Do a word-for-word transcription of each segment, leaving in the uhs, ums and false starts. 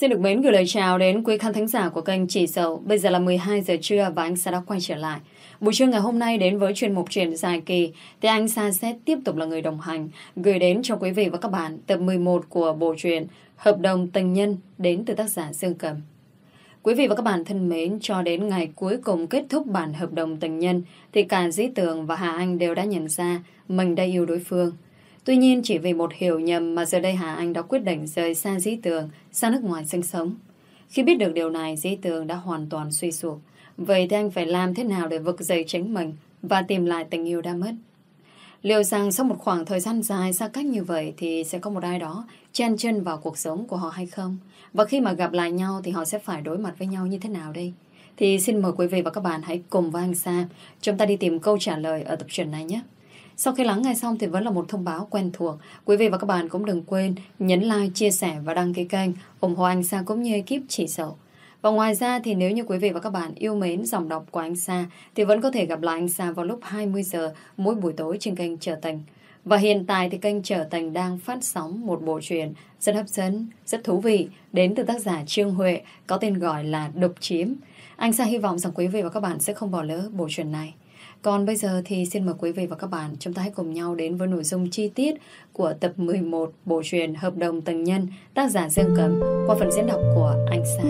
Xin được mến gửi lời chào đến quý khán thính giả của kênh Chị Dậu. Bây giờ là mười hai giờ trưa và anh Sa đã quay trở lại. Buổi trưa ngày hôm nay đến với chuyên mục truyện dài kỳ thì anh Sa sẽ tiếp tục là người đồng hành gửi đến cho quý vị và các bạn tập mười một của bộ truyện Hợp đồng tình nhân đến từ tác giả Dương Cầm. Quý vị và các bạn thân mến, cho đến ngày cuối cùng kết thúc bản hợp đồng tình nhân thì cả Dĩ Tường và Hà Anh đều đã nhận ra mình đã yêu đối phương. Tuy nhiên chỉ vì một hiểu nhầm mà giờ đây Hà Anh đã quyết định rời xa Dĩ Tường, sang nước ngoài sinh sống. Khi biết được điều này, Dĩ Tường đã hoàn toàn suy sụp. Vậy thì anh phải làm thế nào để vực dậy chính mình và tìm lại tình yêu đã mất? Liệu rằng sau một khoảng thời gian dài xa cách như vậy thì sẽ có một ai đó chen chân vào cuộc sống của họ hay không? Và khi mà gặp lại nhau thì họ sẽ phải đối mặt với nhau như thế nào đây? Thì xin mời quý vị và các bạn hãy cùng với anh Sa chúng ta đi tìm câu trả lời ở tập truyện này nhé. Sau khi lắng nghe xong thì vẫn là một thông báo quen thuộc. Quý vị và các bạn cũng đừng quên nhấn like, chia sẻ và đăng ký kênh ủng hộ anh Sa cũng như ekip Chị Dậu. Và ngoài ra thì nếu như quý vị và các bạn yêu mến giọng đọc của anh Sa thì vẫn có thể gặp lại anh Sa vào lúc hai mươi giờ mỗi buổi tối trên kênh Trở Tình. Và hiện tại thì kênh Trở Tình đang phát sóng một bộ truyện rất hấp dẫn, rất thú vị đến từ tác giả Trương Huệ có tên gọi là Độc Chiếm. Anh Sa hy vọng rằng quý vị và các bạn sẽ không bỏ lỡ bộ truyện này. Còn bây giờ thì xin mời quý vị và các bạn chúng ta hãy cùng nhau đến với nội dung chi tiết của tập mười một bộ truyện Hợp đồng tình nhân tác giả Dương Cầm qua phần diễn đọc của anh Sa.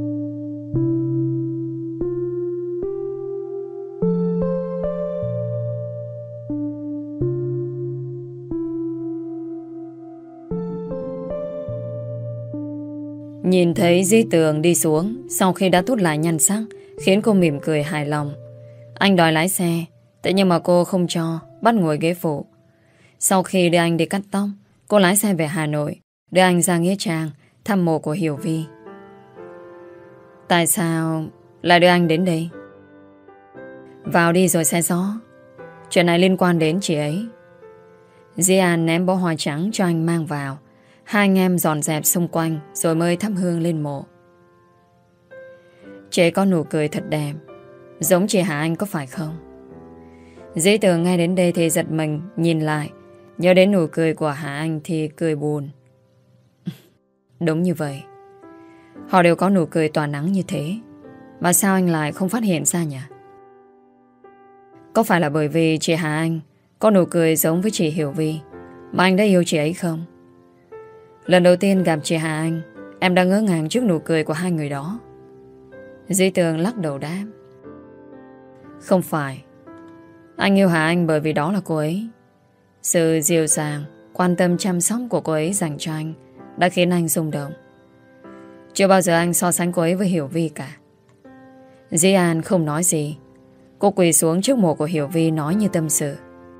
Nhìn thấy Dĩ Tường đi xuống sau khi đã tút lại nhan sắc khiến cô mỉm cười hài lòng. Anh đòi lái xe, thế nhưng mà cô không cho, bắt ngồi ghế phụ. Sau khi đưa anh đi cắt tóc, cô lái xe về Hà Nội, đưa anh ra Nghĩa Trang thăm mộ của Hiểu Vi. Tại sao lại đưa anh đến đây? Vào đi rồi xe gió. Chuyện này liên quan đến chị ấy. Di An ném bó hoa trắng cho anh mang vào. Hai anh em dọn dẹp xung quanh rồi mới thắp hương lên mộ. Chị ấy có nụ cười thật đẹp, giống chị Hà Anh có phải không? Dĩ Tường ngay đến đây thì giật mình nhìn lại, nhớ đến nụ cười của Hà Anh thì cười buồn. Đúng như vậy, họ đều có nụ cười tỏa nắng như thế, mà sao anh lại không phát hiện ra nhỉ? Có phải là bởi vì chị Hà Anh có nụ cười giống với chị Hiểu Vi mà anh đã yêu chị ấy không? Lần đầu tiên gặp chị Hà Anh, em đã ngỡ ngàng trước nụ cười của hai người đó. Dĩ Tường lắc đầu đáp. Không phải. Anh yêu Hà Anh bởi vì đó là cô ấy. Sự dịu dàng, quan tâm chăm sóc của cô ấy dành cho anh đã khiến anh rung động. Chưa bao giờ anh so sánh cô ấy với Hiểu Vi cả. Dĩ An không nói gì. Cô quỳ xuống trước mộ của Hiểu Vi nói như tâm sự.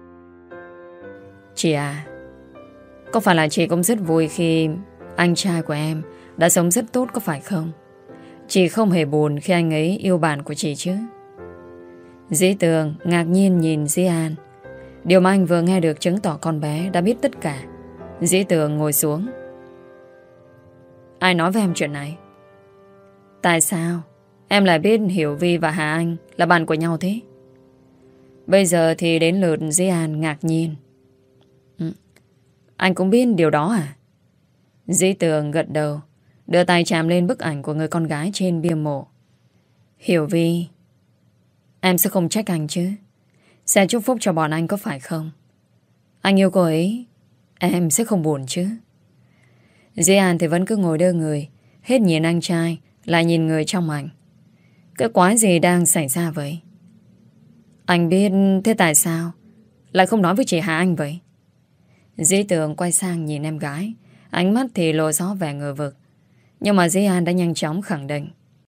Chị à, có phải là chị cũng rất vui khi anh trai của em đã sống rất tốt có phải không? Chị không hề buồn khi anh ấy yêu bạn của chị chứ? Dĩ Tường ngạc nhiên nhìn Dĩ An. Điều mà anh vừa nghe được chứng tỏ con bé đã biết tất cả. Dĩ Tường ngồi xuống. Ai nói với em chuyện này? Tại sao em lại biết Hiểu Vi và Hà Anh là bạn của nhau thế? Bây giờ thì đến lượt Dĩ An ngạc nhiên. Ừ. Anh cũng biết điều đó à? Dĩ Tường gật đầu, đưa tay chạm lên bức ảnh của người con gái trên bia mộ. Hiểu Vi, em sẽ không trách anh chứ? Sẽ chúc phúc cho bọn anh có phải không? Anh yêu cô ấy, em sẽ không buồn chứ? Dĩ An thì vẫn cứ ngồi đơ người, hết nhìn anh trai, lại nhìn người trong ảnh. Cái quái gì đang xảy ra vậy? Anh biết, thế tại sao lại không nói với chị Hà Anh vậy? Dĩ Tường quay sang nhìn em gái, ánh mắt thì lộ rõ vẻ ngờ vực. Nhưng mà Dĩ An đã nhanh chóng khẳng định.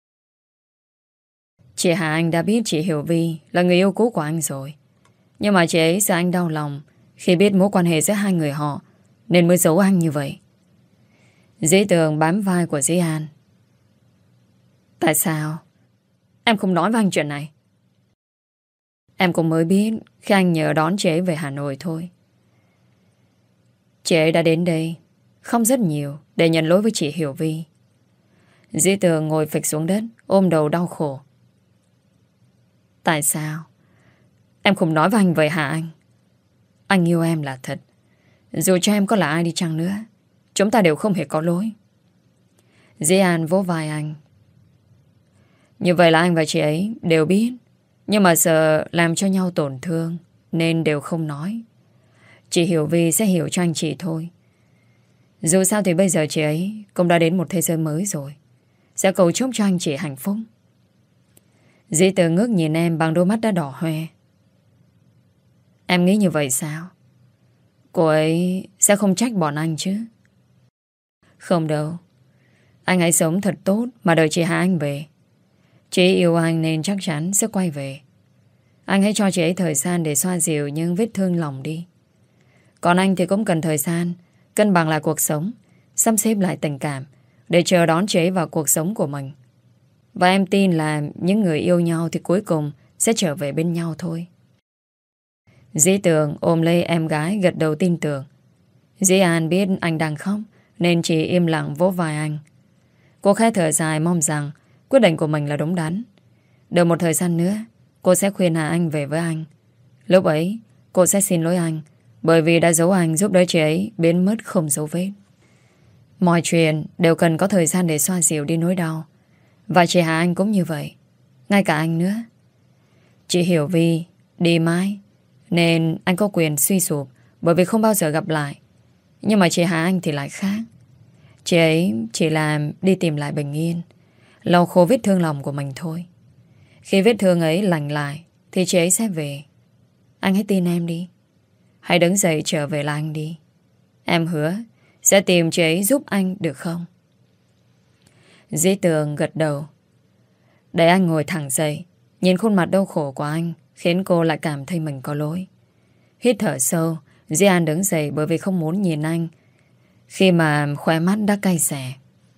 Chị Hà Anh đã biết chị Hiểu Vi là người yêu cũ của anh rồi. Nhưng mà chị ấy sợ anh đau lòng khi biết mối quan hệ giữa hai người họ, nên mới giấu anh như vậy. Dĩ Tường bám vai của Dĩ An. Tại sao em không nói với anh chuyện này? Em cũng mới biết khi anh nhờ đón chị ấy về Hà Nội thôi. Chị ấy đã đến đây không rất nhiều để nhận lỗi với chị Hiểu Vi. Dĩ Tường ngồi phịch xuống đất, ôm đầu đau khổ. Tại sao em không nói với anh vậy hả anh? Anh yêu em là thật. Dù cho em có là ai đi chăng nữa, chúng ta đều không hề có lỗi. Dĩ An vỗ vai anh. Như vậy là anh và chị ấy đều biết, nhưng mà sợ làm cho nhau tổn thương nên đều không nói. Chị Hiểu Vi sẽ hiểu cho anh chị thôi. Dù sao thì bây giờ chị ấy cũng đã đến một thế giới mới rồi, sẽ cầu chúc cho anh chị hạnh phúc. Dĩ Tường ngước nhìn em bằng đôi mắt đã đỏ hoe. Em nghĩ như vậy sao? Cô ấy sẽ không trách bọn anh chứ? Không đâu. Anh hãy sống thật tốt mà đợi chị Hà Anh về. Chị ấy yêu anh nên chắc chắn sẽ quay về. Anh hãy cho chị ấy thời gian để xoa dịu những vết thương lòng đi. Còn anh thì cũng cần thời gian cân bằng lại cuộc sống, sắp xếp lại tình cảm để chờ đón chị ấy vào cuộc sống của mình. Và em tin là những người yêu nhau thì cuối cùng sẽ trở về bên nhau thôi. Dĩ Tường ôm lấy em gái gật đầu tin tưởng. Dĩ An biết anh đang khóc nên chỉ im lặng vỗ vai anh. Cô khẽ thở dài mong rằng quyết định của mình là đúng đắn. Đợi một thời gian nữa cô sẽ khuyên Hà Anh về với anh. Lúc ấy cô sẽ xin lỗi anh bởi vì đã giấu anh giúp đỡ chị ấy biến mất không dấu vết. Mọi chuyện đều cần có thời gian để xoa dịu đi nỗi đau. Và chị Hà Anh cũng như vậy. Ngay cả anh nữa. Chị Hiểu Vi đi mãi nên anh có quyền suy sụp bởi vì không bao giờ gặp lại. Nhưng mà chị Hà Anh thì lại khác. Chị ấy chỉ làm đi tìm lại bình yên, lau khô vết thương lòng của mình thôi. Khi vết thương ấy lành lại thì chị ấy sẽ về. Anh hãy tin em đi. Hãy đứng dậy trở về là anh đi. Em hứa sẽ tìm chị ấy giúp anh được không? Dĩ Tường gật đầu. Để anh ngồi thẳng dậy. Nhìn khuôn mặt đau khổ của anh khiến cô lại cảm thấy mình có lỗi. Hít thở sâu, Dĩ An đứng dậy bởi vì không muốn nhìn anh khi mà khóe mắt đã cay xè.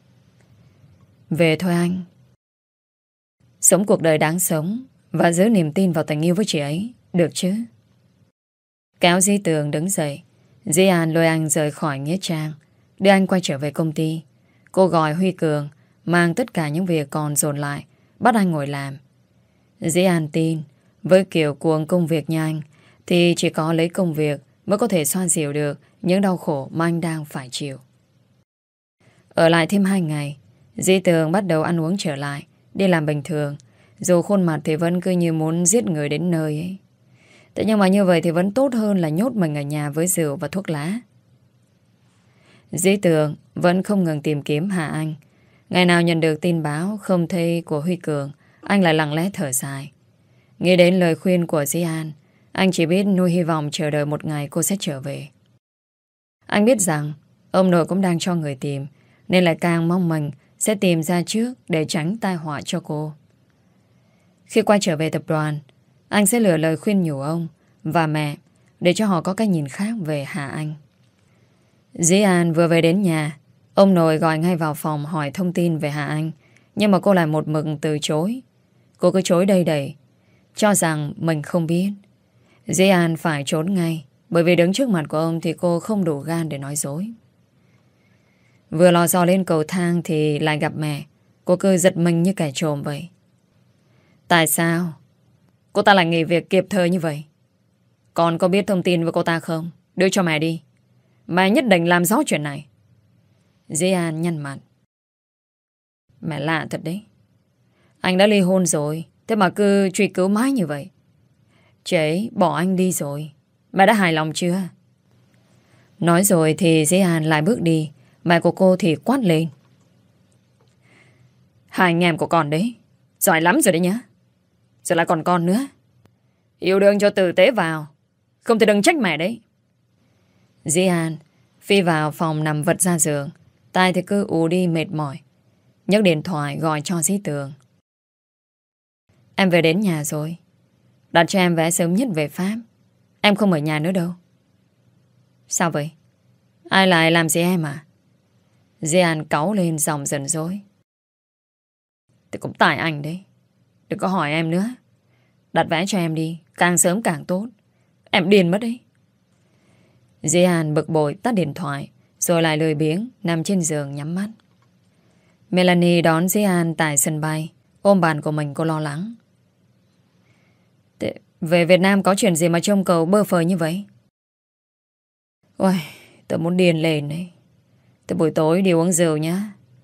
Về thôi anh. Sống cuộc đời đáng sống và giữ niềm tin vào tình yêu với chị ấy, được chứ? Kéo Dĩ Tường đứng dậy, Dĩ An lôi anh rời khỏi nghĩa trang, đưa anh quay trở về công ty. Cô gọi Huy Cường mang tất cả những việc còn dồn lại, bắt anh ngồi làm. Dĩ An tin với kiểu cuồng công việc như anh thì chỉ có lấy công việc mới có thể xoa dịu được những đau khổ mà anh đang phải chịu. Ở lại thêm hai ngày, Dĩ Tường bắt đầu ăn uống trở lại, đi làm bình thường. Dù khuôn mặt thì vẫn cứ như muốn giết người đến nơi ấy. Thế nhưng mà như vậy thì vẫn tốt hơn là nhốt mình ở nhà với rượu và thuốc lá. Dĩ Tường vẫn không ngừng tìm kiếm Hà Anh. Ngày nào nhận được tin báo không thấy của Huy Cường, anh lại lặng lẽ thở dài. Nghĩ đến lời khuyên của Dĩ An, anh chỉ biết nuôi hy vọng chờ đợi một ngày cô sẽ trở về. Anh biết rằng ông nội cũng đang cho người tìm, nên lại càng mong mình sẽ tìm ra trước để tránh tai họa cho cô. Khi quay trở về tập đoàn, anh sẽ lựa lời khuyên nhủ ông và mẹ để cho họ có cái nhìn khác về Hà Anh. Dĩ An vừa về đến nhà, ông nội gọi ngay vào phòng hỏi thông tin về Hà Anh, nhưng mà cô lại một mực từ chối. Cô cứ chối đầy đầy, cho rằng mình không biết. Dĩ An phải trốn ngay, bởi vì đứng trước mặt của ông thì cô không đủ gan để nói dối. Vừa lò dò lên cầu thang thì lại gặp mẹ. Cô cứ giật mình như kẻ trộm vậy. Tại sao cô ta lại nghỉ việc kịp thời như vậy? Con có biết thông tin với cô ta không? Đưa cho mẹ đi. Mẹ nhất định làm rõ chuyện này. Dĩ An nhăn mặt. Mẹ lạ thật đấy. Anh đã ly hôn rồi, thế mà cứ truy cứu mãi như vậy. Chị ấy bỏ anh đi rồi. Mẹ đã hài lòng chưa? Nói rồi thì Dĩ An lại bước đi. Mẹ của cô thì quát lên. Hai anh em của con đấy giỏi lắm rồi đấy nhá. Rồi lại còn con nữa. Yêu đương cho tử tế vào, không thể đừng trách mẹ đấy. Dĩ An phi vào phòng nằm vật ra giường, tai thì cứ ù đi mệt mỏi. Nhấc điện thoại gọi cho Dĩ Tường. Em về đến nhà rồi. Đặt cho em vé sớm nhất về Pháp. Em không ở nhà nữa đâu. Sao vậy? Ai lại làm gì em à? Dĩ An cáu lên giọng giận dỗi. Thì cũng tại anh đấy. Đừng có hỏi em nữa. Đặt vé cho em đi, càng sớm càng tốt. Em điên mất đấy. Dĩ An bực bội tắt điện thoại, rồi lại lười biếng nằm trên giường nhắm mắt. Melanie đón Dĩ An tại sân bay. Ôm bàn của mình cô lo lắng. Về Việt Nam có chuyện gì mà trông cầu bơ phờ như vậy? Ôi, tớ muốn điên lên đấy. Tớ buổi tối đi uống rượu nhá.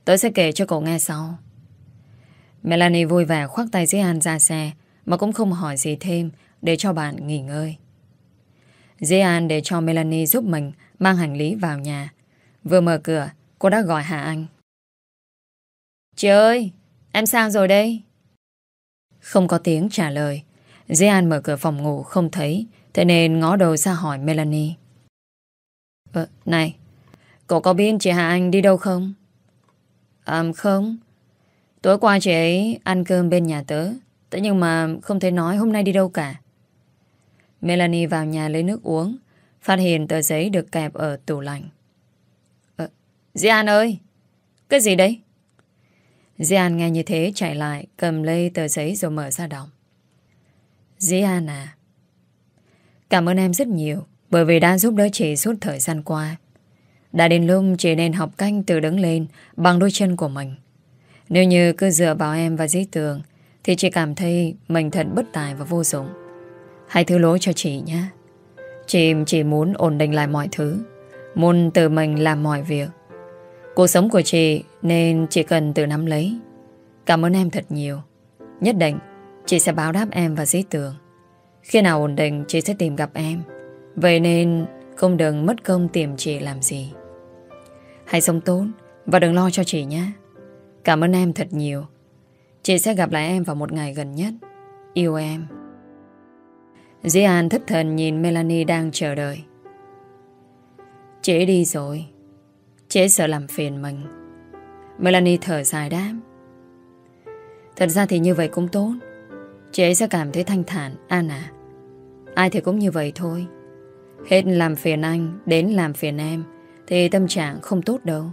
Tớ sẽ kể cho cậu nghe sau. Melanie vui vẻ khoác tay Dĩ An ra xe, mà cũng không hỏi gì thêm, để cho bạn nghỉ ngơi. Dĩ An để cho Melanie giúp mình mang hành lý vào nhà. Vừa mở cửa, cô đã gọi Hà Anh. Chị ơi, em sao rồi đây? Không có tiếng trả lời. Dĩ An mở cửa phòng ngủ không thấy, thế nên ngó đầu ra hỏi Melanie. Ờ, này, cậu có biết chị Hà Anh đi đâu không? À, không. Tối qua chị ấy ăn cơm bên nhà tớ, thế nhưng mà không thể nói hôm nay đi đâu cả. Melanie vào nhà lấy nước uống, phát hiện tờ giấy được kẹp ở tủ lạnh. Ờ, Dĩ An ơi, cái gì đấy? Dĩ An nghe như thế chạy lại, cầm lấy tờ giấy rồi mở ra đọc. Dĩ An à, cảm ơn em rất nhiều bởi vì đã giúp đỡ chị suốt thời gian qua. Đã đến lúc chị nên học cách tự đứng lên bằng đôi chân của mình. Nếu như cứ dựa vào em và Dĩ Tường thì chị cảm thấy mình thật bất tài và vô dụng. Hãy thứ lỗi cho chị nhé. Chị chỉ muốn ổn định lại mọi thứ, muốn tự mình làm mọi việc. Cuộc sống của chị nên chị cần tự nắm lấy. Cảm ơn em thật nhiều. Nhất định chị sẽ báo đáp em và Dĩ Tường. Khi nào ổn định chị sẽ tìm gặp em. Vậy nên không đừng mất công tìm chị làm gì. Hãy sống tốt và đừng lo cho chị nhé. Cảm ơn em thật nhiều. Chị sẽ gặp lại em vào một ngày gần nhất. Yêu em. Dĩ An thất thần nhìn Melanie đang chờ đợi. Chị ấy đi rồi. Chị ấy sợ làm phiền mình. Melanie thở dài đáp. Thật ra thì như vậy cũng tốt. Chị ấy sẽ cảm thấy thanh thản, an à. Ai thì cũng như vậy thôi. Hết làm phiền anh đến làm phiền em thì tâm trạng không tốt đâu.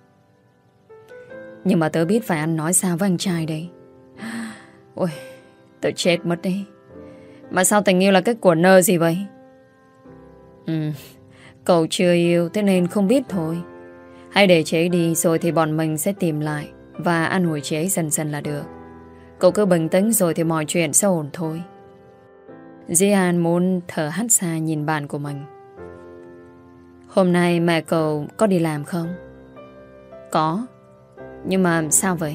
Nhưng mà tớ biết phải ăn nói sao với anh trai đây. Ôi, tớ chết mất đi. Mà sao tình yêu là cái của nơ gì vậy? Ừ, cậu chưa yêu thế nên không biết thôi. Hãy để chị ấy đi rồi thì bọn mình sẽ tìm lại và an ủi chị ấy dần dần là được. Cậu cứ bình tĩnh rồi thì mọi chuyện sẽ ổn thôi. Dĩ An muốn thở hắt xa nhìn bạn của mình. Hôm nay mẹ cậu có đi làm không? Có. Nhưng mà sao vậy?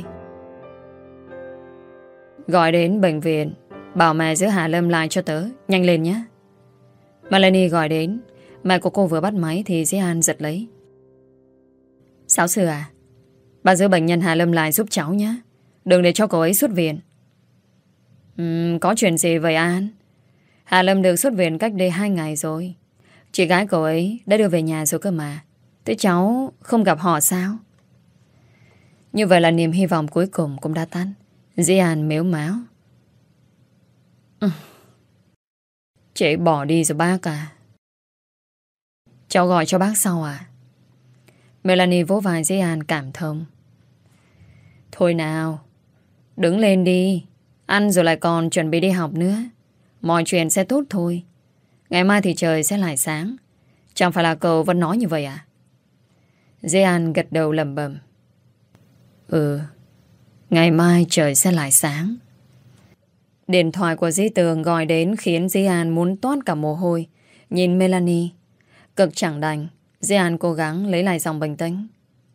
Gọi đến bệnh viện, bảo mẹ giữ Hà Lâm lại cho tớ. Nhanh lên nhé. Melanie gọi đến. Mẹ của cô vừa bắt máy thì Dĩ An giật lấy. Giáo sư à, bà giữ bệnh nhân Hà Lâm lại giúp cháu nhé. Đừng để cho cậu ấy xuất viện. uhm, Có chuyện gì vậy An? Hà Lâm được xuất viện cách đây hai ngày rồi. Chị gái cậu ấy đã đưa về nhà rồi cơ mà. Thế cháu không gặp họ sao? Như vậy là niềm hy vọng cuối cùng cũng đã tắt. Dĩ An mếu máo. ừ. Chị bỏ đi rồi bác à? Cháu gọi cho bác sau à? Melanie vỗ vai Dĩ An cảm thông. Thôi nào, đứng lên đi. Ăn rồi lại còn chuẩn bị đi học nữa. Mọi chuyện sẽ tốt thôi. Ngày mai thì trời sẽ lại sáng. Chẳng phải là cậu vẫn nói như vậy à? Dĩ An gật đầu lẩm bẩm. Ừ, ngày mai trời sẽ lại sáng. Điện thoại của Dĩ Tường gọi đến khiến Dĩ An muốn toát cả mồ hôi. Nhìn Melanie cực chẳng đành. Dĩ An cố gắng lấy lại giọng bình tĩnh.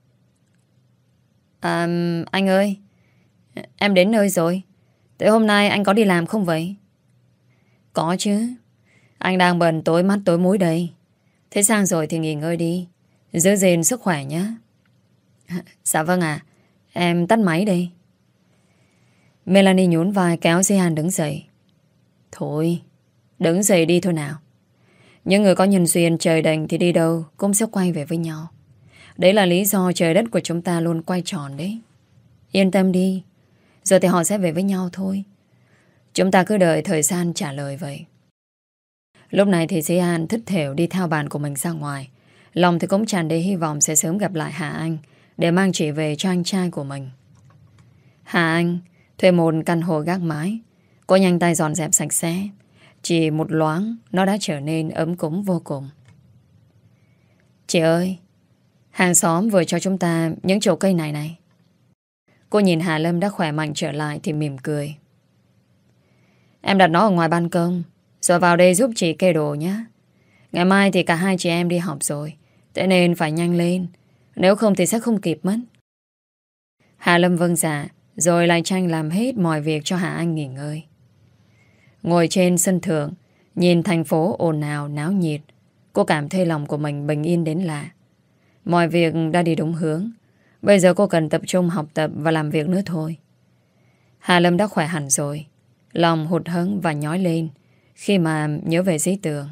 À, anh ơi, em đến nơi rồi. Thế hôm nay anh có đi làm không vậy? Có chứ. Anh đang bận tối mắt tối mũi đây. Thế sang rồi thì nghỉ ngơi đi, giữ gìn sức khỏe nhé. Dạ vâng ạ. Em tắt máy đây. Melanie nhún vai kéo Dĩ An đứng dậy. Thôi, đứng dậy đi thôi nào. Những người có nhân duyên trời đành thì đi đâu cũng sẽ quay về với nhau. Đấy là lý do trời đất của chúng ta luôn quay tròn đấy. Yên tâm đi. Giờ thì họ sẽ về với nhau thôi. Chúng ta cứ đợi thời gian trả lời vậy. Lúc này thì Dĩ An thất thểu đi theo bạn của mình ra ngoài. Lòng thì cũng tràn đầy hy vọng sẽ sớm gặp lại Hà Anh để mang chị về cho anh trai của mình. Hà Anh thuê một căn hộ gác mái. Cô nhanh tay dọn dẹp sạch sẽ. Chỉ một loáng nó đã trở nên ấm cúng vô cùng. Chị ơi, hàng xóm vừa cho chúng ta những chậu cây này này. Cô nhìn Hà Lâm đã khỏe mạnh trở lại thì mỉm cười. Em đặt nó ở ngoài ban công, rồi vào đây giúp chị kê đồ nhé. Ngày mai thì cả hai chị em đi học rồi, thế nên phải nhanh lên. Nếu không thì sẽ không kịp mất. Hạ Lâm vâng dạ, rồi lại tranh làm hết mọi việc cho Hạ Anh nghỉ ngơi. Ngồi trên sân thượng, nhìn thành phố ồn ào náo nhiệt, cô cảm thấy lòng của mình bình yên đến lạ. Mọi việc đã đi đúng hướng. Bây giờ cô cần tập trung học tập và làm việc nữa thôi. Hạ Lâm đã khỏe hẳn rồi. Lòng hụt hẫng và nhói lên khi mà nhớ về Dĩ Tường.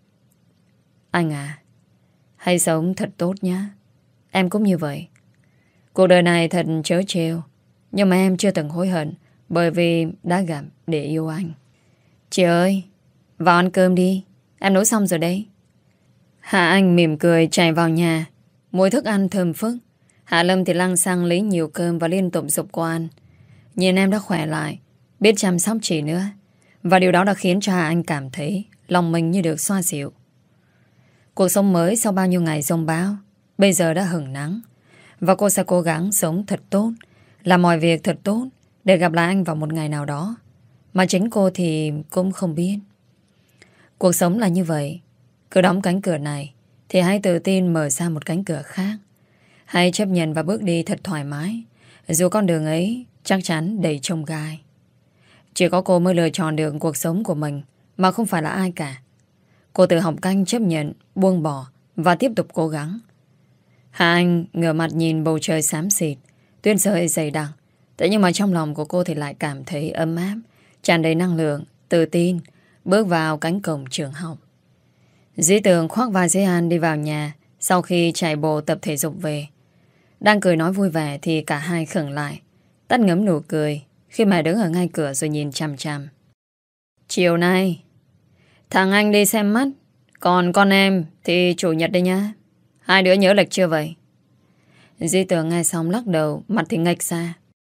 Anh à, hãy sống thật tốt nhé. Em cũng như vậy. Cuộc đời này thật trớ trêu, nhưng mà em chưa từng hối hận bởi vì đã gặp để yêu anh. Chị ơi, vào ăn cơm đi. Em nấu xong rồi đấy. Hạ Anh mỉm cười chạy vào nhà. Mùi thức ăn thơm phức. Hạ Lâm thì lăng xăng lấy nhiều cơm và liên tục giục cô ăn. Nhìn em đã khỏe lại, biết chăm sóc chị nữa. Và điều đó đã khiến cho Hạ Anh cảm thấy lòng mình như được xoa dịu. Cuộc sống mới sau bao nhiêu ngày giông bão bây giờ đã hửng nắng. Và cô sẽ cố gắng sống thật tốt, làm mọi việc thật tốt để gặp lại anh vào một ngày nào đó. Mà chính cô thì cũng không biết. Cuộc sống là như vậy. Cứ đóng cánh cửa này thì hãy tự tin mở ra một cánh cửa khác. Hãy chấp nhận và bước đi thật thoải mái, dù con đường ấy chắc chắn đầy chông gai. Chỉ có cô mới lựa chọn được cuộc sống của mình, mà không phải là ai cả. Cô tự học cách chấp nhận, buông bỏ và tiếp tục cố gắng. Hà Anh ngửa mặt nhìn bầu trời xám xịt, tuyết rơi dày đặc. Thế nhưng mà trong lòng của cô thì lại cảm thấy ấm áp, tràn đầy năng lượng, tự tin, bước vào cánh cổng trường học. Dĩ Tường khoác vai Dĩ An đi vào nhà sau khi chạy bộ tập thể dục về. Đang cười nói vui vẻ thì cả hai khựng lại, tắt ngấm nụ cười khi mà đứng ở ngay cửa rồi nhìn chằm chằm. Chiều nay thằng anh đi xem mắt, còn con em thì chủ nhật đây nhá. Hai đứa nhớ lịch chưa vậy? Dĩ Tường nghe xong lắc đầu, mặt thì nghệch ra.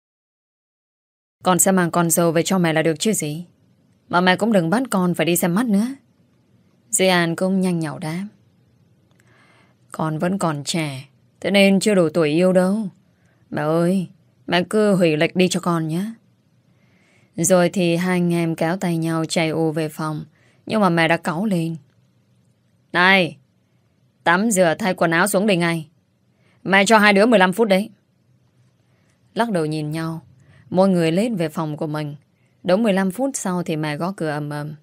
Con sẽ mang con dâu về cho mẹ là được chứ gì. Mà mẹ cũng đừng bắt con phải đi xem mắt nữa. Dĩ An cũng nhanh nhảu đáp. Con vẫn còn trẻ, thế nên chưa đủ tuổi yêu đâu. Mẹ ơi, mẹ cứ hủy lịch đi cho con nhé. Rồi thì hai anh em kéo tay nhau chạy ù về phòng. Nhưng mà mẹ đã cáu lên. Này, tắm rửa thay quần áo xuống đây ngay. Mẹ cho hai đứa mười lăm phút đấy. Lắc đầu nhìn nhau, mỗi người lên về phòng của mình. Đúng mười lăm phút sau thì mẹ gõ cửa ầm ầm.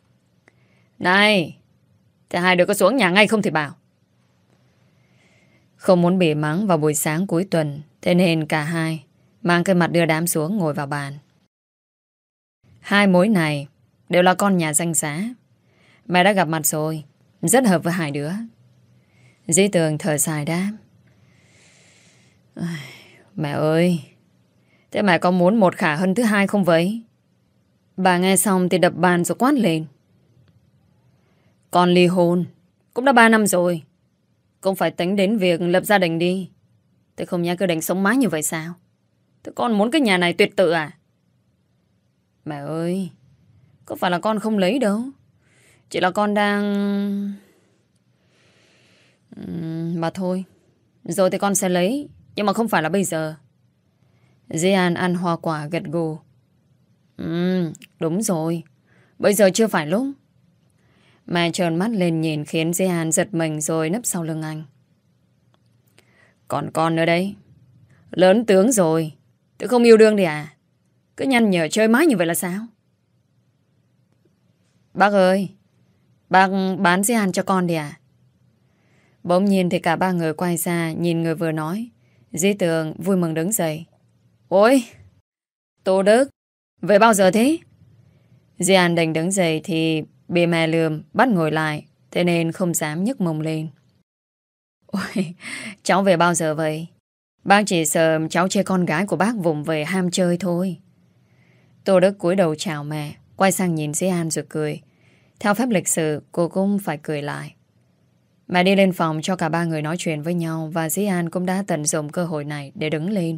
Này, thế hai đứa có xuống nhà ngay không thì bảo. Không muốn bị mắng vào buổi sáng cuối tuần, thế nên cả hai mang cái mặt đưa đám xuống ngồi vào bàn. Hai mối này đều là con nhà danh giá. Mẹ đã gặp mặt rồi, rất hợp với hai đứa. Dĩ Tường thở dài đáp. Mẹ ơi, thế mẹ có muốn một Khả Hân thứ hai không vậy? Bà nghe xong thì đập bàn rồi quát lên. Con ly hôn cũng đã ba năm rồi, cũng phải tính đến việc lập gia đình đi. Thế không nhá cứ đánh sống mái như vậy sao? Thế con muốn cái nhà này tuyệt tự à? Mẹ ơi, có phải là con không lấy đâu. Chỉ là con đang... Uhm, mà thôi, rồi thì con sẽ lấy, nhưng mà không phải là bây giờ. Dĩ An ăn hoa quả gật gù. Ừ, đúng rồi, bây giờ chưa phải lúc. Mẹ trợn mắt lên nhìn khiến Dĩ An giật mình rồi nấp sau lưng anh. Còn con nữa đấy, lớn tướng rồi, tôi không yêu đương đi à? Cứ nhăn nhở chơi mãi như vậy là sao? Bác ơi, bác bán Dĩ An cho con đi à? Bỗng nhiên thì cả ba người quay ra nhìn người vừa nói. Dĩ Tường vui mừng đứng dậy. Ôi, Tô Đức, về bao giờ thế? Dĩ An định đứng dậy thì bị mẹ lườm bắt ngồi lại, thế nên không dám nhấc mông lên. Ôi, cháu về bao giờ vậy? Bác chỉ sợ cháu chê con gái của bác vùng về ham chơi thôi. Tô Đức cúi đầu chào mẹ, quay sang nhìn Dĩ An rồi cười. Theo phép lịch sự, cô cũng phải cười lại. Mẹ đi lên phòng cho cả ba người nói chuyện với nhau và Dĩ An cũng đã tận dụng cơ hội này để đứng lên.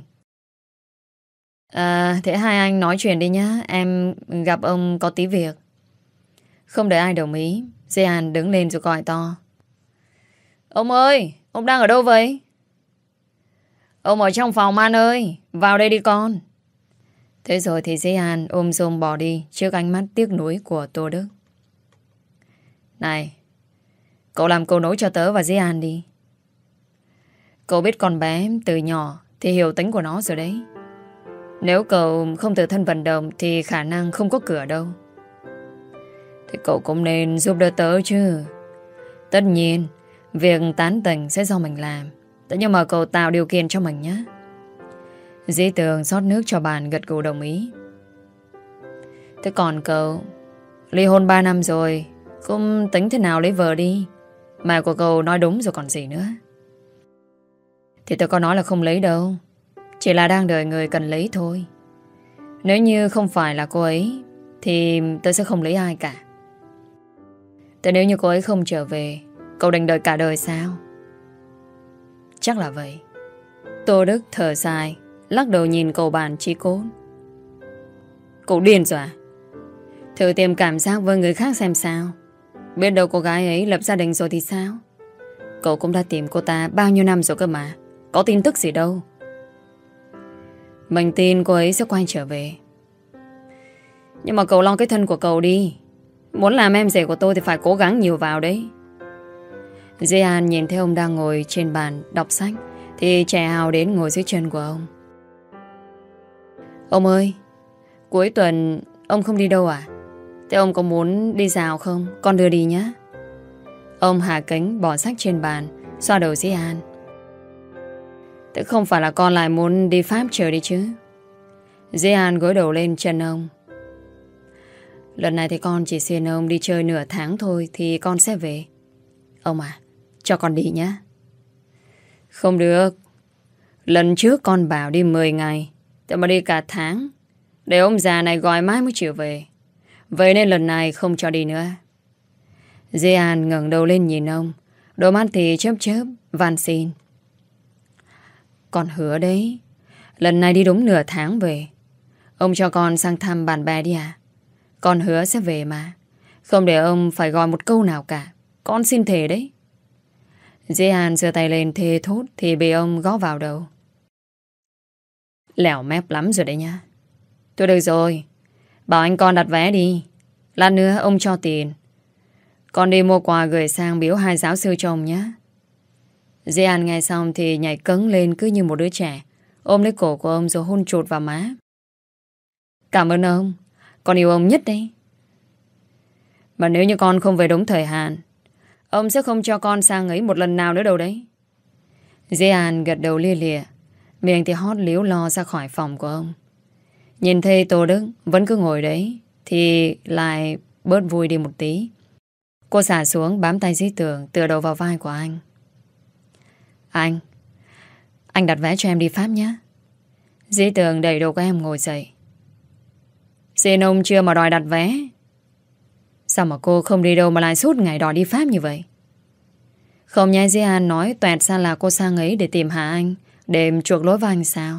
À, thế hai anh nói chuyện đi nhá, em gặp ông có tí việc. Không đợi ai đồng ý, Dĩ An đứng lên rồi gọi to. Ông ơi, ông đang ở đâu vậy? Ông ở trong phòng An ơi, vào đây đi con. Thế rồi thì Dĩ An ôm rôm bỏ đi trước ánh mắt tiếc nuối của Tô Đức. Này, cậu làm cầu nối cho tớ và Dĩ An đi. Cậu biết con bé từ nhỏ thì hiểu tính của nó rồi đấy. Nếu cậu không tự thân vận động thì khả năng không có cửa đâu. Thì cậu cũng nên giúp đỡ tớ chứ. Tất nhiên việc tán tỉnh sẽ do mình làm, thế nhưng mà cậu tạo điều kiện cho mình nhé. Dĩ Tường rót nước cho bạn, gật gù đồng ý. Thế còn cậu, ly hôn ba năm rồi, cũng tính thế nào lấy vợ đi. Mẹ của cậu nói đúng rồi còn gì nữa. Thì tôi có nói là không lấy đâu, chỉ là đang đợi người cần lấy thôi. Nếu như không phải là cô ấy thì tôi sẽ không lấy ai cả. Thế nếu như cô ấy không trở về, cậu định đợi cả đời sao? Chắc là vậy. Tô Đức thở dài, lắc đầu nhìn cậu bạn chí cốt. Cậu điên rồi à? Thử tìm cảm giác với người khác xem sao. Biết đâu cô gái ấy lập gia đình rồi thì sao? Cậu cũng đã tìm cô ta bao nhiêu năm rồi cơ mà. Có tin tức gì đâu. Mình tin cô ấy sẽ quay trở về. Nhưng mà cậu lo cái thân của cậu đi. Muốn làm em rể của tôi thì phải cố gắng nhiều vào đấy. Dê An nhìn thấy ông đang ngồi trên bàn đọc sách thì trẻ hào đến ngồi dưới chân của ông. Ông ơi, cuối tuần ông không đi đâu à? Thế ông có muốn đi dạo không? Con đưa đi nhé. Ông hạ kính bỏ sách trên bàn, xoa đầu Dê An. Thế không phải là con lại muốn đi Pháp chơi đi chứ? Dê An gối đầu lên chân ông. Lần này thì con chỉ xin ông đi chơi nửa tháng thôi thì con sẽ về. Ông à, cho con đi nhé. Không được. Lần trước con bảo đi mười ngày, thế mà đi cả tháng. Để ông già này gọi mãi mới chịu về. Vậy nên lần này không cho đi nữa. Dê An ngẩng đầu lên nhìn ông, đôi mắt thì chớp chớp, van xin. Con hứa đấy, lần này đi đúng nửa tháng về. Ông cho con sang thăm bạn bè đi à? Con hứa sẽ về mà. Không để ông phải gọi một câu nào cả. Con xin thề đấy. Dê An giơ tay lên thề thốt thì bị ông gõ vào đầu. Lẻo mép lắm rồi đấy nha. Thôi được rồi, bảo anh con đặt vé đi. Lát nữa ông cho tiền. Con đi mua quà gửi sang biếu hai giáo sư cho ông nhé. Dê An nghe xong thì nhảy cẫng lên cứ như một đứa trẻ, ôm lấy cổ của ông rồi hôn chột vào má. Cảm ơn ông, con yêu ông nhất đấy. Mà nếu như con không về đúng thời hạn, ông sẽ không cho con sang ấy một lần nào nữa đâu đấy. Dê An gật đầu lia lịa, miệng thì hót líu lo ra khỏi phòng của ông. Nhìn thấy Tô Đức vẫn cứ ngồi đấy thì lại bớt vui đi một tí. Cô xả xuống bám tay Dĩ Tường, tựa đầu vào vai của anh. Anh Anh đặt vé cho em đi Pháp nhé. Dĩ Tường đẩy đầu của em ngồi dậy. Xin ông chưa mà đòi đặt vé. Sao mà cô không đi đâu mà lại suốt ngày đòi đi Pháp như vậy? Không nhé, Dĩ An nói toẹt ra là cô sang ấy để tìm Hà Anh, để chuộc lỗi với anh sao?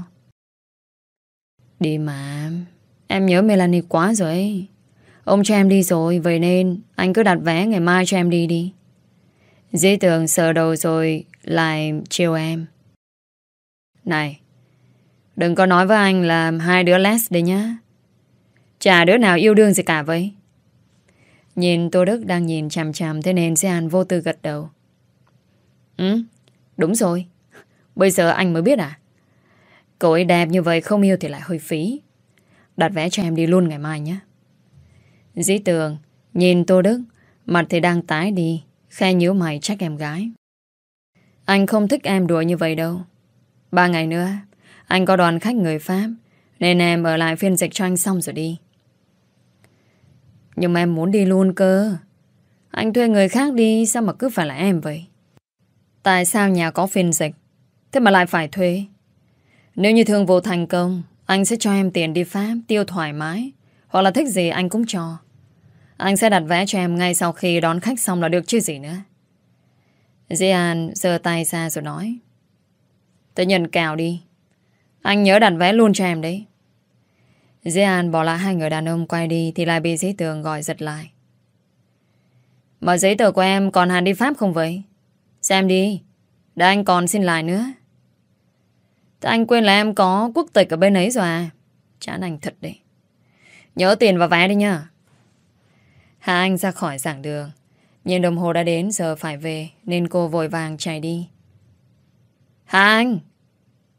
Đi mà. Em nhớ Melanie quá rồi ấy. Ông cho em đi rồi, vậy nên anh cứ đặt vé ngày mai cho em đi đi. Dĩ Tường sờ đầu rồi lại trêu em. Này, đừng có nói với anh là hai đứa les đấy nhá. Chả đứa nào yêu đương gì cả vậy. Nhìn Tô Đức đang nhìn chằm chằm, thế nên Dĩ An vô tư gật đầu. Ừ, đúng rồi. Bây giờ anh mới biết à? Cậu ấy đẹp như vậy, không yêu thì lại hơi phí. Đặt vé cho em đi luôn ngày mai nhé. Dĩ Tường nhìn Tô Đức, mặt thì đang tái đi, khe nhíu mày trách em gái. Anh không thích em đùa như vậy đâu. Ba ngày nữa anh có đoàn khách người Pháp, nên em ở lại phiên dịch cho anh xong rồi đi. Nhưng mà em muốn đi luôn cơ. Anh thuê người khác đi, sao mà cứ phải là em vậy? Tại sao nhà có phiên dịch, thế mà lại phải thuê? Nếu như thương vụ thành công, anh sẽ cho em tiền đi Pháp tiêu thoải mái, hoặc là thích gì anh cũng cho. Anh sẽ đặt vé cho em ngay sau khi đón khách xong là được chứ gì nữa. Dĩ An giơ tay ra rồi nói. Tôi nhận cào đi. Anh nhớ đặt vé luôn cho em đấy. Dĩ An bỏ lại hai người đàn ông quay đi thì lại bị Dĩ Tường gọi giật lại. Mà giấy tờ của em còn hạn đi Pháp không vậy? Xem đi, để anh còn xin lại nữa. Thế anh quên là em có quốc tịch ở bên ấy rồi à? Chán anh thật đấy. Nhớ tiền và vé đi nhá. Hà Anh ra khỏi giảng đường, nhìn đồng hồ đã đến giờ phải về, nên cô vội vàng chạy đi. Hà Anh,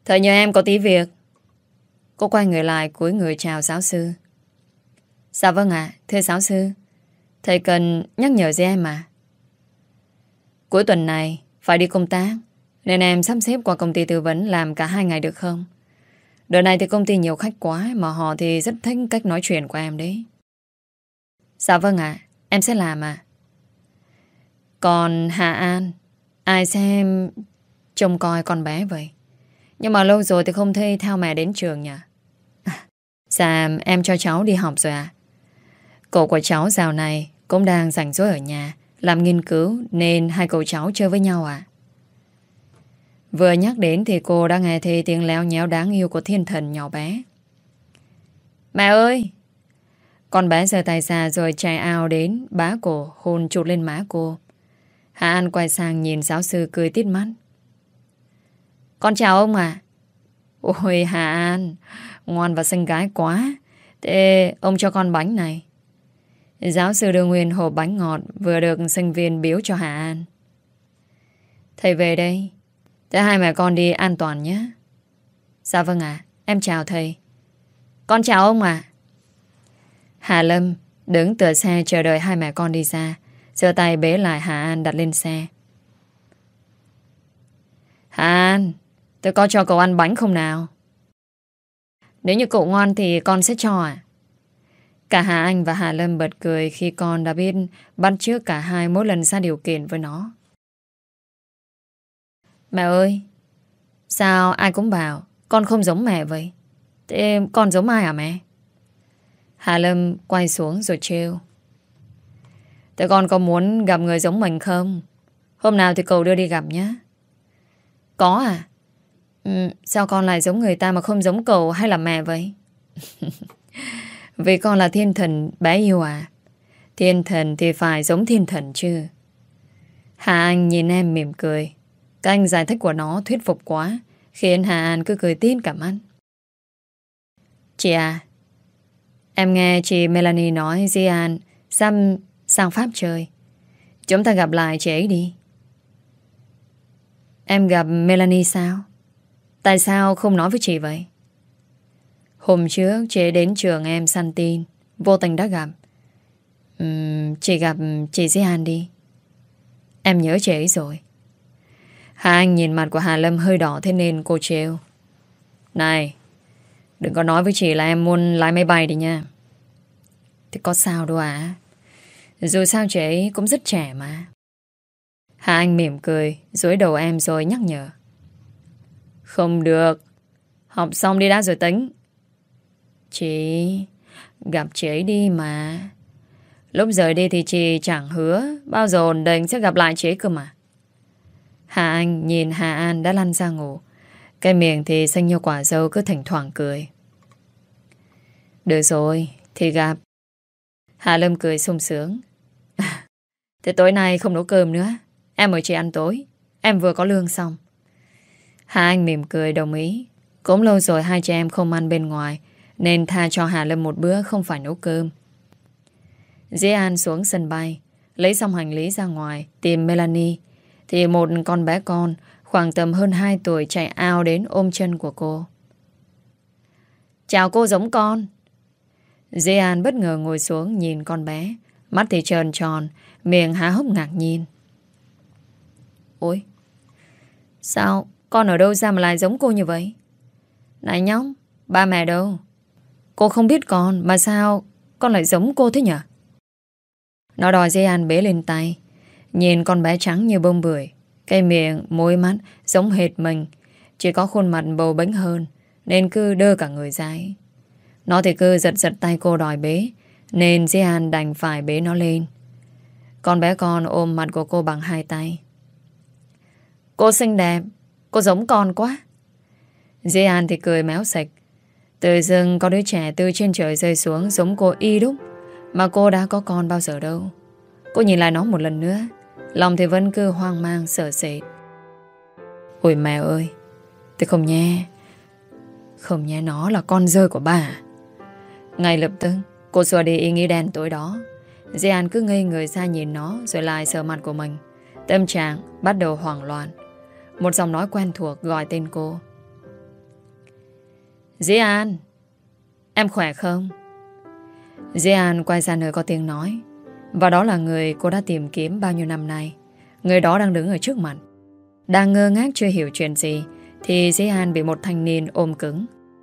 Thầy nhờ em có tí việc. Cô quay người lại cúi người chào giáo sư. Dạ vâng ạ, thưa giáo sư. Thầy cần nhắc nhở gì em à? Cuối tuần này phải đi công tác, nên em sắp xếp qua công ty tư vấn làm cả hai ngày được không? Đợt này thì công ty nhiều khách quá, mà họ thì rất thích cách nói chuyện của em đấy. Dạ vâng ạ, em sẽ làm ạ. Còn Hà An, ai xem trông coi con bé vậy? Nhưng mà lâu rồi thì không thấy theo mẹ đến trường nhỉ? Dạ em cho cháu đi học rồi ạ. Cậu của cháu dạo này cũng đang rảnh rỗi ở nhà làm nghiên cứu, nên hai cậu cháu chơi với nhau ạ. Vừa nhắc đến thì cô đã nghe thấy tiếng léo nhéo đáng yêu của thiên thần nhỏ bé. Mẹ ơi! Con bé giơ tay ra rồi chạy ao đến bá cổ hôn chụt lên má cô. Hà An quay sang nhìn giáo sư cười tít mắt. Con chào ông à? Ôi Hà An, ngoan và xinh gái quá. Thế ông cho con bánh này. Giáo sư đưa nguyên hộp bánh ngọt vừa được sinh viên biếu cho Hà An. Thầy về đây. Thế hai mẹ con đi an toàn nhé. Dạ vâng ạ, em chào thầy. Con chào ông ạ. Hà Lâm đứng tựa xe chờ đợi hai mẹ con đi ra, giơ tay bế lại Hà An đặt lên xe. Hà An, tôi có cho cậu ăn bánh không nào? Nếu như cậu ngoan thì con sẽ cho ạ. Cả Hà Anh và Hà Lâm bật cười khi con đã biết bắt chước cả hai mỗi lần ra điều kiện với nó. Mẹ ơi, sao ai cũng bảo con không giống mẹ vậy? Thế con giống ai hả mẹ? Hà Lâm quay xuống rồi trêu. Thế con có muốn gặp người giống mình không? Hôm nào thì cậu đưa đi gặp nhé. Có à? Ừ, sao con lại giống người ta mà không giống cậu hay là mẹ vậy? Vì con là thiên thần bé yêu à? Thiên thần thì phải giống thiên thần chứ. Hà Anh nhìn em mỉm cười. Các anh giải thích của nó thuyết phục quá, khiến Hà An cứ cười tít cả mắt. Chị à, em nghe chị Melanie nói Zian sắp sang Pháp chơi. Chúng ta gặp lại chị ấy đi. Em gặp Melanie sao? Tại sao không nói với chị vậy? Hôm trước chị ấy đến trường em săn tin, vô tình đã gặp. uhm, Chị gặp chị Zian đi. Em nhớ chị ấy rồi. Hà Anh nhìn mặt của Hà Lâm hơi đỏ, thế nên cô trêu. Này, đừng có nói với chị là em muốn lái máy bay đi nha. Thì có sao đâu à? Dù sao chị ấy cũng rất trẻ mà. Hà Anh mỉm cười dúi đầu em rồi nhắc nhở. Không được, học xong đi đã rồi tính. Chị, gặp chị ấy đi mà. Lúc rời đi thì chị chẳng hứa bao giờ ổn định sẽ gặp lại chị ấy cơ mà. Hà Anh nhìn Hà An đã lăn ra ngủ. Cái miệng thì xanh như quả dâu, cứ thỉnh thoảng cười. Được rồi, thì gặp. Hà Lâm cười sung sướng. Thế tối nay không nấu cơm nữa, em mời chị ăn tối. Em vừa có lương xong. Hà Anh mỉm cười đồng ý. Cũng lâu rồi hai chị em không ăn bên ngoài, nên tha cho Hà Lâm một bữa không phải nấu cơm. Dĩ An xuống sân bay, lấy xong hành lý ra ngoài tìm Melanie, thì một con bé con khoảng tầm hơn hai tuổi chạy ao đến ôm chân của cô. Chào cô giống con. Dĩ An bất ngờ ngồi xuống nhìn con bé, mắt thì tròn tròn, miệng há hốc ngạc nhiên. Ôi, sao con ở đâu ra mà lại giống cô như vậy? Này nhóc, ba mẹ đâu? Cô không biết con, mà sao con lại giống cô thế nhỉ? Nó đòi Dĩ An bế lên tay, nhìn con bé trắng như bông bưởi, cái miệng, môi mắt giống hệt mình, chỉ có khuôn mặt bầu bĩnh hơn, nên cứ đơ cả người ra ấy. Nó thì cứ giật giật tay cô đòi bế, nên Dĩ An đành phải bế nó lên. Con bé con ôm mặt của cô bằng hai tay. Cô xinh đẹp, cô giống con quá. Dĩ An thì cười méo sạch. Tự dưng có đứa trẻ từ trên trời rơi xuống giống cô y đúc, mà cô đã có con bao giờ đâu. Cô nhìn lại nó một lần nữa, lòng thì vẫn cứ hoang mang sợ sệt. Ôi mẹ ơi, tôi không nhé. Không nhé, nó là con rơi của bà. Ngay lập tức cô xua đi ý nghĩ đen tối đó. Dĩ An cứ ngây người ra nhìn nó, rồi lại sờ mặt của mình. Tâm trạng bắt đầu hoảng loạn. Một giọng nói quen thuộc gọi tên cô. Dĩ An, em khỏe không? Dĩ An quay ra nơi có tiếng nói. Và đó là người cô đã tìm kiếm bao nhiêu năm nay. Người đó đang đứng ở trước mặt. Đang ngơ ngác chưa hiểu chuyện gì thì Dĩ An bị một thanh niên ôm cứng.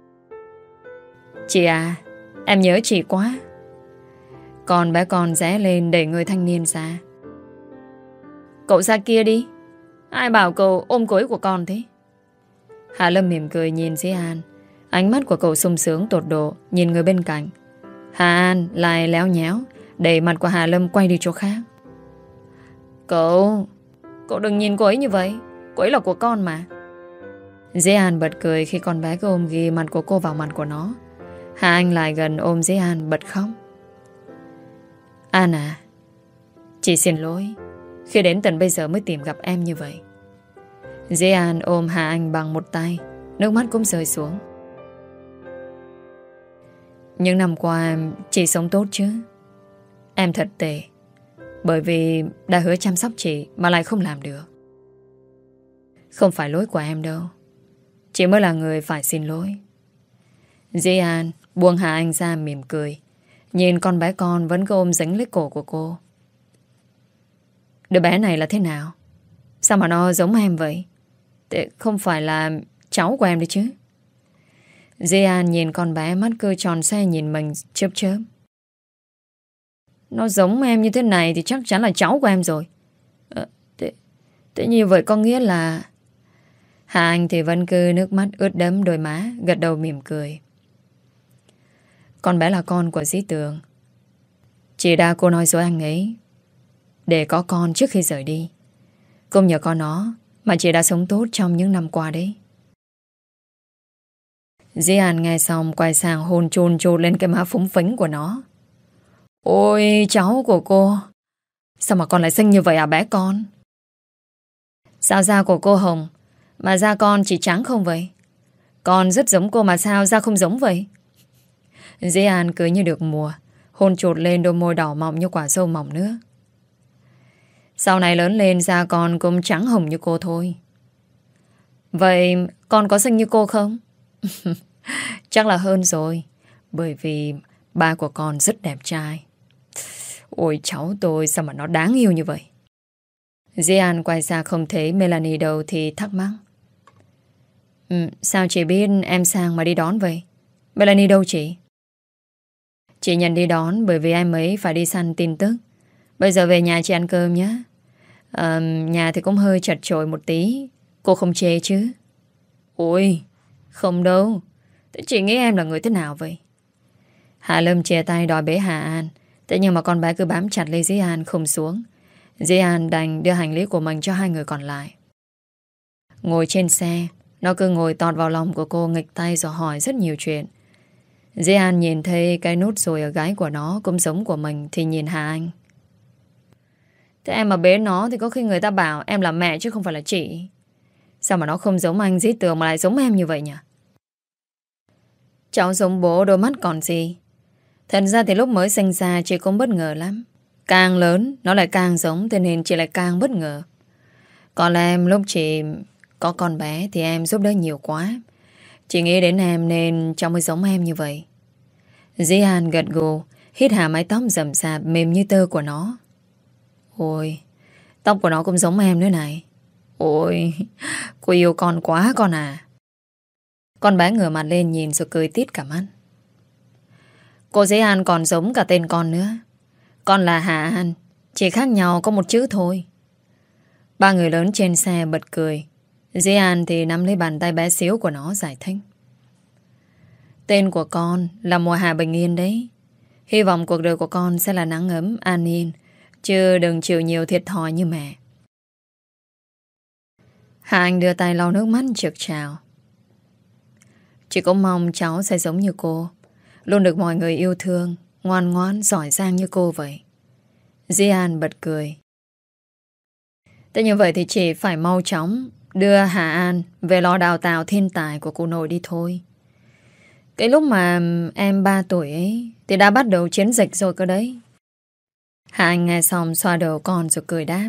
Chị à, em nhớ chị quá. Còn bé con rẽ lên đẩy người thanh niên ra. Cậu ra kia đi. Ai bảo cậu ôm cối của con thế? Hạ Lâm mỉm cười nhìn Dĩ An. Ánh mắt của cậu sung sướng tột độ nhìn người bên cạnh. Hạ An lại léo nhéo đẩy mặt của Hạ Lâm quay đi chỗ khác. Cậu Cậu đừng nhìn cô ấy như vậy. Cô ấy là của con mà. Dĩ An bật cười khi con bé cứ ôm ghi mặt của cô vào mặt của nó. Hạ Anh lại gần ôm Dĩ An bật khóc. An à, chị xin lỗi khi đến tận bây giờ mới tìm gặp em như vậy. Dĩ An ôm Hạ Anh bằng một tay. Nước mắt cũng rơi xuống. Những năm qua chị sống tốt chứ? Em thật tệ, bởi vì đã hứa chăm sóc chị mà lại không làm được. Không phải lỗi của em đâu. Chị mới là người phải xin lỗi. Dĩ An buông Hạ Anh ra mỉm cười, nhìn con bé con vẫn cứ ôm dính lấy cổ của cô. Đứa bé này là thế nào? Sao mà nó giống em vậy? Thế không phải là cháu của em đấy chứ? Dĩ An nhìn con bé mắt cứ tròn xe nhìn mình chớp chớp. Nó giống em như thế này thì chắc chắn là cháu của em rồi. à, thế, thế như vậy có nghĩa là... Hạ Anh thì vẫn cứ nước mắt ướt đẫm đôi má, gật đầu mỉm cười. Con bé là con của Dĩ Tường. Chị đã cô nói dối anh ấy để có con trước khi rời đi. Cũng nhờ có nó mà chị đã sống tốt trong những năm qua đấy. Dĩ An nghe xong quay sang hôn chôn chôn lên cái má phúng phính của nó. Ôi cháu của cô, sao mà con lại xinh như vậy à bé con? Sao da của cô hồng mà da con chỉ trắng không vậy? Con rất giống cô mà sao da không giống vậy? Dĩ An cười như được mùa, hôn chột lên đôi môi đỏ mọng như quả dâu mỏng nước. Sau này lớn lên da con cũng trắng hồng như cô thôi. Vậy con có xinh như cô không? Chắc là hơn rồi, bởi vì ba của con rất đẹp trai. Ôi cháu tôi sao mà nó đáng yêu như vậy? Dĩ An quay ra không thấy Melanie đâu thì thắc mắc. Ừ, sao chị biết em sang mà đi đón vậy? Melanie đâu chị? Chị nhận đi đón bởi vì em ấy phải đi săn tin tức. Bây giờ về nhà chị ăn cơm nhé. à, Nhà thì cũng hơi chật chội một tí. Cô không chê chứ? Ôi không đâu. Thế chị nghĩ em là người thế nào vậy? Hạ Lâm chia tay đòi bế Hạ An. Thế nhưng mà con bé cứ bám chặt lấy Dĩ An không xuống. Dĩ An đành đưa hành lý của mình cho hai người còn lại. Ngồi trên xe, nó cứ ngồi tọt vào lòng của cô, nghịch tay rồi hỏi rất nhiều chuyện. Dĩ An nhìn thấy cái nốt ruồi ở gáy của nó cũng giống của mình thì nhìn Hà Anh. Thế em mà bế nó thì có khi người ta bảo em là mẹ chứ không phải là chị. Sao mà nó không giống anh Dĩ Tường mà lại giống em như vậy nhỉ? Cháu giống bố đôi mắt còn gì. Thật ra thì lúc mới sinh ra chị cũng bất ngờ lắm. Càng lớn nó lại càng giống, thế nên chị lại càng bất ngờ. Còn là em lúc chị có con bé thì em giúp đỡ nhiều quá. Chị nghĩ đến em nên cháu mới giống em như vậy. Dĩ An gật gù, hít hà mái tóc rậm rạp mềm như tơ của nó. Ôi, tóc của nó cũng giống em nữa này. Ôi, cô yêu con quá con à. Con bé ngửa mặt lên nhìn rồi cười tít cả mắt. Cô Dĩ An còn giống cả tên con nữa. Con là Hà An, chỉ khác nhau có một chữ thôi. Ba người lớn trên xe bật cười. Dĩ An thì nắm lấy bàn tay bé xíu của nó giải thích. Tên của con là mùa hạ bình yên đấy. Hy vọng cuộc đời của con sẽ là nắng ấm an yên, chứ đừng chịu nhiều thiệt thòi như mẹ. Hà Anh đưa tay lau nước mắt trực trào. Chị cũng mong cháu sẽ giống như cô, luôn được mọi người yêu thương, ngoan ngoãn, giỏi giang như cô vậy. Dĩ An bật cười. Thế như vậy thì chị phải mau chóng đưa Hà An về lo đào tạo thiên tài của cô nội đi thôi. Cái lúc mà em ba tuổi ấy thì đã bắt đầu chiến dịch rồi cơ đấy. Hà Anh nghe xong xoa đầu con rồi cười đáp.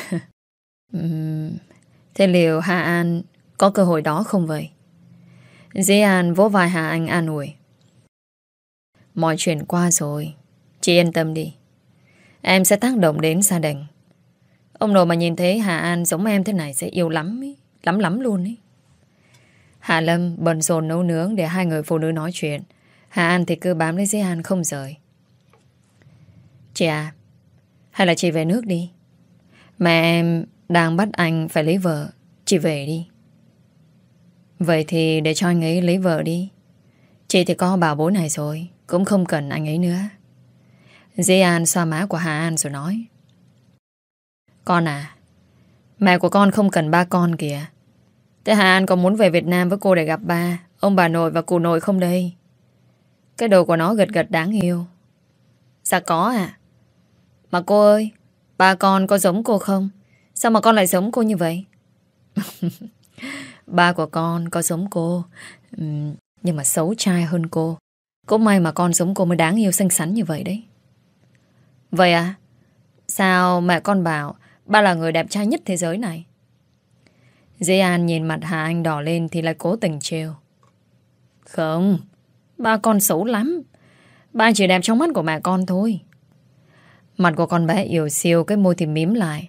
uhm, Thế liệu Hà An có cơ hội đó không vậy? Dĩ An vỗ vai Hà Anh an ủi. Mọi chuyện qua rồi, chị yên tâm đi. Em sẽ tác động đến gia đình. Ông nội mà nhìn thấy Hà An giống em thế này sẽ yêu lắm ý. Lắm lắm luôn ý. Hà Lâm bận rộn nấu nướng để hai người phụ nữ nói chuyện. Hà An thì cứ bám lấy Dĩ An không rời. Chị à, hay là chị về nước đi. Mẹ em đang bắt anh phải lấy vợ. Chị về đi. Vậy thì để cho anh ấy lấy vợ đi. Chị thì có bảo bối này rồi, cũng không cần anh ấy nữa. Dĩ An xoa má của Hà An rồi nói. Con à, mẹ của con không cần ba con kìa. Thế Hà An có muốn về Việt Nam với cô để gặp ba, ông bà nội và cụ nội không đây? Cái đầu của nó gật gật đáng yêu. Dạ có à. Mà cô ơi, ba con có giống cô không? Sao mà con lại giống cô như vậy? Ba của con có giống cô, nhưng mà xấu trai hơn cô. Cũng may mà con giống cô mới đáng yêu xinh xắn như vậy đấy. Vậy à? Sao mẹ con bảo ba là người đẹp trai nhất thế giới này? Dĩ An nhìn mặt Hà Anh đỏ lên thì lại cố tình trêu. Không, ba con xấu lắm. Ba chỉ đẹp trong mắt của mẹ con thôi. Mặt của con bé yếu siêu, cái môi thì mím lại.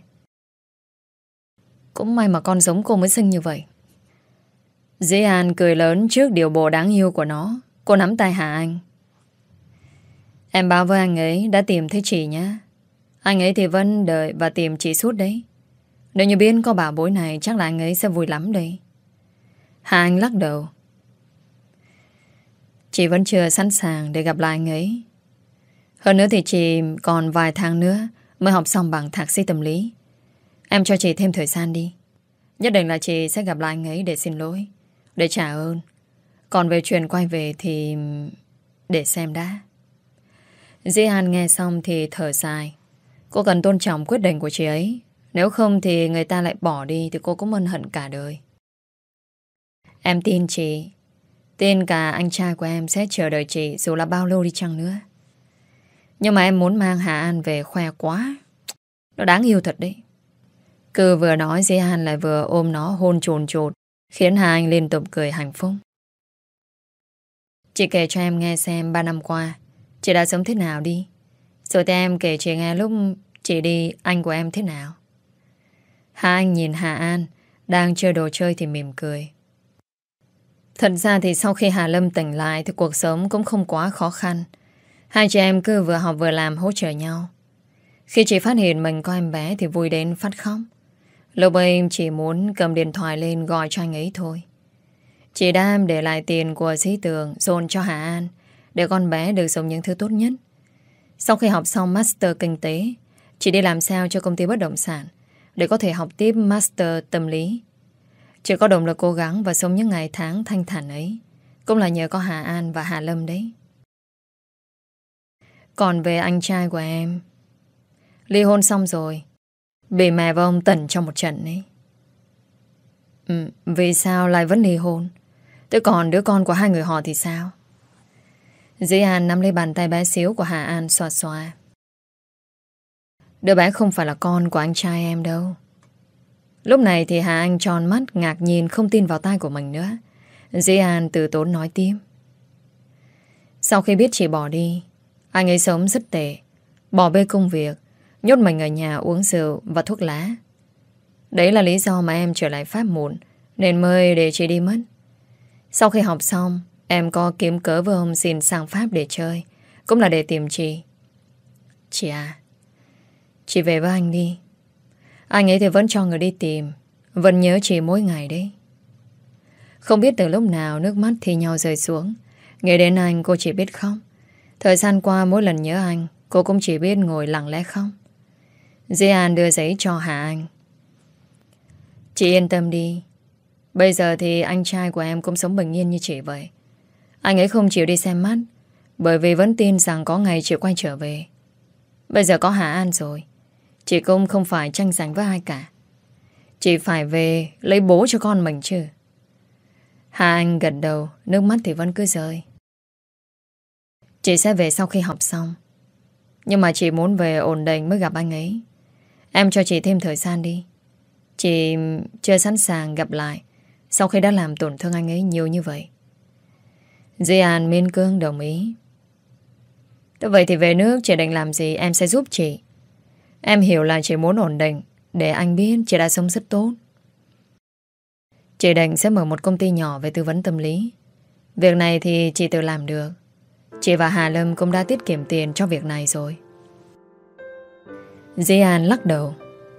Cũng may mà con giống cô mới xinh như vậy. Dĩ An cười lớn trước điều bộ đáng yêu của nó. Cô nắm tay Hà Anh. Em báo với anh ấy đã tìm thấy chị nhé. Anh ấy thì vẫn đợi và tìm chị suốt đấy. Nếu như biết có bảo bối này chắc là anh ấy sẽ vui lắm đây. Hà Anh lắc đầu. Chị vẫn chưa sẵn sàng để gặp lại anh ấy. Hơn nữa thì chị còn vài tháng nữa mới học xong bằng thạc sĩ tâm lý. Em cho chị thêm thời gian đi. Nhất định là chị sẽ gặp lại anh ấy để xin lỗi, để trả ơn. Còn về chuyện quay về thì để xem đã. Dĩ An nghe xong thì thở dài. Cô cần tôn trọng quyết định của chị ấy. Nếu không thì người ta lại bỏ đi thì cô cũng ân hận cả đời. Em tin chị. Tin cả anh trai của em sẽ chờ đợi chị dù là bao lâu đi chăng nữa. Nhưng mà em muốn mang Hà An về khoe quá. Nó đáng yêu thật đấy. Cứ vừa nói Dĩ An lại vừa ôm nó hôn chồn chột, khiến Hà Anh liên tục cười hạnh phúc. Chị kể cho em nghe xem ba năm qua chị đã sống thế nào đi. Rồi thì em kể chị nghe lúc chị đi anh của em thế nào. Hà Anh nhìn Hà An đang chơi đồ chơi thì mỉm cười. Thật ra thì sau khi Hà Lâm tỉnh lại thì cuộc sống cũng không quá khó khăn. Hai chị em cứ vừa học vừa làm hỗ trợ nhau. Khi chị phát hiện mình có em bé thì vui đến phát khóc. Lúc ấy em chỉ muốn cầm điện thoại lên gọi cho anh ấy thôi. Chị đã để lại tiền của Dĩ Tường dồn cho Hà An để con bé được sống những thứ tốt nhất. Sau khi học xong Master Kinh tế, chị đi làm sale cho công ty bất động sản để có thể học tiếp Master Tâm lý. Chị có động lực cố gắng và sống những ngày tháng thanh thản ấy cũng là nhờ có Hà An và Hà Lâm đấy. Còn về anh trai của em, ly hôn xong rồi, bị mẹ và ông tẩn trong một trận ấy. Ừ, vì sao lại vẫn ly hôn? Thế còn đứa con của hai người họ thì sao? Dĩ An nắm lấy bàn tay bé xíu của Hà An xoa xoa. Đứa bé không phải là con của anh trai em đâu. Lúc này thì Hà Anh tròn mắt ngạc nhiên không tin vào tai của mình nữa. Dĩ An từ tốn nói tiếp. Sau khi biết chị bỏ đi, anh ấy sống rất tệ, bỏ bê công việc, nhốt mình ở nhà uống rượu và thuốc lá. Đấy là lý do mà em trở lại Pháp muộn, nên mới để chị đi mất. Sau khi học xong, em có kiếm cớ với ông xin sang Pháp để chơi, cũng là để tìm chị. Chị à, chị về với anh đi. Anh ấy thì vẫn cho người đi tìm, vẫn nhớ chị mỗi ngày đấy. Không biết từ lúc nào nước mắt thì nhau rơi xuống. Nghĩ đến anh cô chỉ biết khóc. Thời gian qua mỗi lần nhớ anh, cô cũng chỉ biết ngồi lặng lẽ khóc. Dĩ An đưa giấy cho Hà Anh. Chị yên tâm đi. Bây giờ thì anh trai của em cũng sống bình yên như chị vậy. Anh ấy không chịu đi xem mắt, bởi vì vẫn tin rằng có ngày chị quay trở về. Bây giờ có Hà An rồi, chị cũng không phải tranh giành với ai cả. Chị phải về lấy bố cho con mình chứ. Hà Anh gật đầu, nước mắt thì vẫn cứ rơi. Chị sẽ về sau khi học xong, nhưng mà chị muốn về ổn định mới gặp anh ấy. Em cho chị thêm thời gian đi. Chị chưa sẵn sàng gặp lại sau khi đã làm tổn thương anh ấy nhiều như vậy. Di An miên cương đồng ý. Thế vậy thì về nước chị định làm gì em sẽ giúp chị. Em hiểu là chị muốn ổn định, để anh biết chị đã sống rất tốt. Chị định sẽ mở một công ty nhỏ về tư vấn tâm lý. Việc này thì chị tự làm được. Chị và Hà Lâm cũng đã tiết kiệm tiền cho việc này rồi. Di An lắc đầu.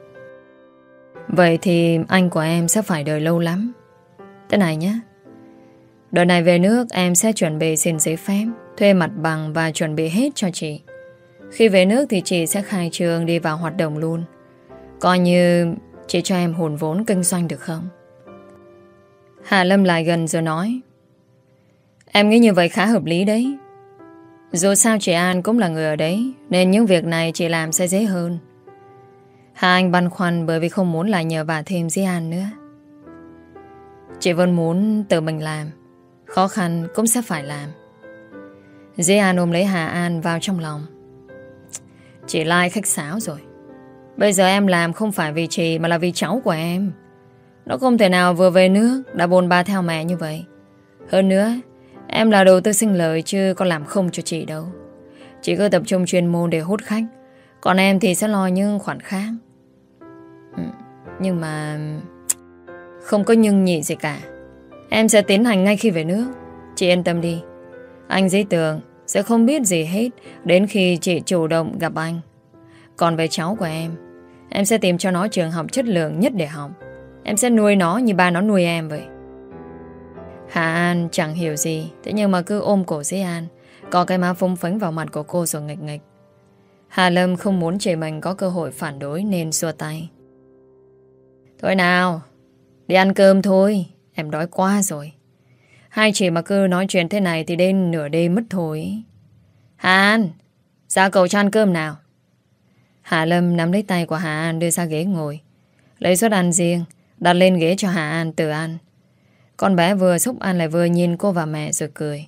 Vậy thì anh của em sẽ phải đợi lâu lắm. Thế này nhé, đợt này về nước em sẽ chuẩn bị xin giấy phép, thuê mặt bằng và chuẩn bị hết cho chị. Khi về nước thì chị sẽ khai trương đi vào hoạt động luôn. Coi như chị cho em hùn vốn kinh doanh được không? Hà Lâm lại gần rồi nói. Em nghĩ như vậy khá hợp lý đấy. Dù sao chị An cũng là người ở đấy, nên những việc này chị làm sẽ dễ hơn. Hà Anh băn khoăn bởi vì không muốn lại nhờ vả thêm Di An nữa. Chị vẫn muốn tự mình làm, khó khăn cũng sẽ phải làm. Di An ôm lấy Hà An vào trong lòng. Chị Lai khách sáo rồi. Bây giờ em làm không phải vì chị mà là vì cháu của em. Nó không thể nào vừa về nước đã bồn ba theo mẹ như vậy. Hơn nữa, em là đầu tư sinh lời chứ có làm không cho chị đâu. Chị cứ tập trung chuyên môn để hút khách, còn em thì sẽ lo những khoản khác. ừ, Nhưng mà không có nhưng nhị gì cả. Em sẽ tiến hành ngay khi về nước. Chị yên tâm đi. Anh Dĩ Tường sẽ không biết gì hết đến khi chị chủ động gặp anh. Còn về cháu của em, em sẽ tìm cho nó trường học chất lượng nhất để học. Em sẽ nuôi nó như ba nó nuôi em vậy. Hà An chẳng hiểu gì, thế nhưng mà cứ ôm cổ Dĩ An, có cái má phúng phấn vào mặt của cô rồi nghịch nghịch. Hà Lâm không muốn chị mình có cơ hội phản đối nên xua tay. Thôi nào, đi ăn cơm thôi, em đói quá rồi. Hai chị mà cứ nói chuyện thế này thì đến nửa đêm mất thôi. Hà An, ra cậu cho ăn cơm nào. Hà Lâm nắm lấy tay của Hà An đưa ra ghế ngồi, lấy suất ăn riêng đặt lên ghế cho Hà An tự ăn. Con bé vừa xúc ăn lại vừa nhìn cô và mẹ rồi cười.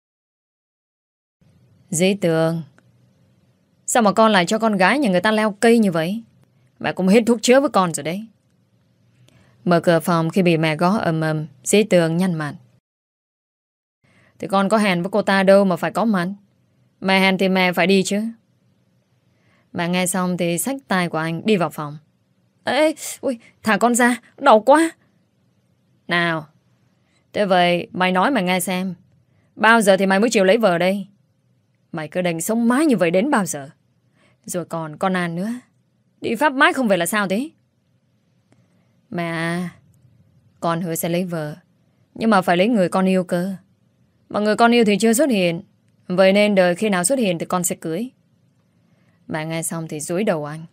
Dĩ Tường, sao mà con lại cho con gái nhà người ta leo cây như vậy? Mẹ cũng hết thuốc chữa với con rồi đấy. Mở cửa phòng khi bị mẹ gõ ầm ầm, Dĩ Tường nhăn mặt. Thì con có hẹn với cô ta đâu mà phải có mặt. Mẹ hẹn thì mẹ phải đi chứ. Mẹ nghe xong thì xách tay của anh đi vào phòng. Ê, ui, thả con ra, đau quá. Nào, thế vậy mày nói mày nghe xem, bao giờ thì mày mới chịu lấy vợ đây? Mày cứ định sống mãi như vậy đến bao giờ? Rồi còn con An nữa, đi Pháp mãi không về là sao thế? Mẹ à, con hứa sẽ lấy vợ, nhưng mà phải lấy người con yêu cơ. Mà người con yêu thì chưa xuất hiện, vậy nên đợi khi nào xuất hiện thì con sẽ cưới. Mẹ nghe xong thì dúi đầu anh.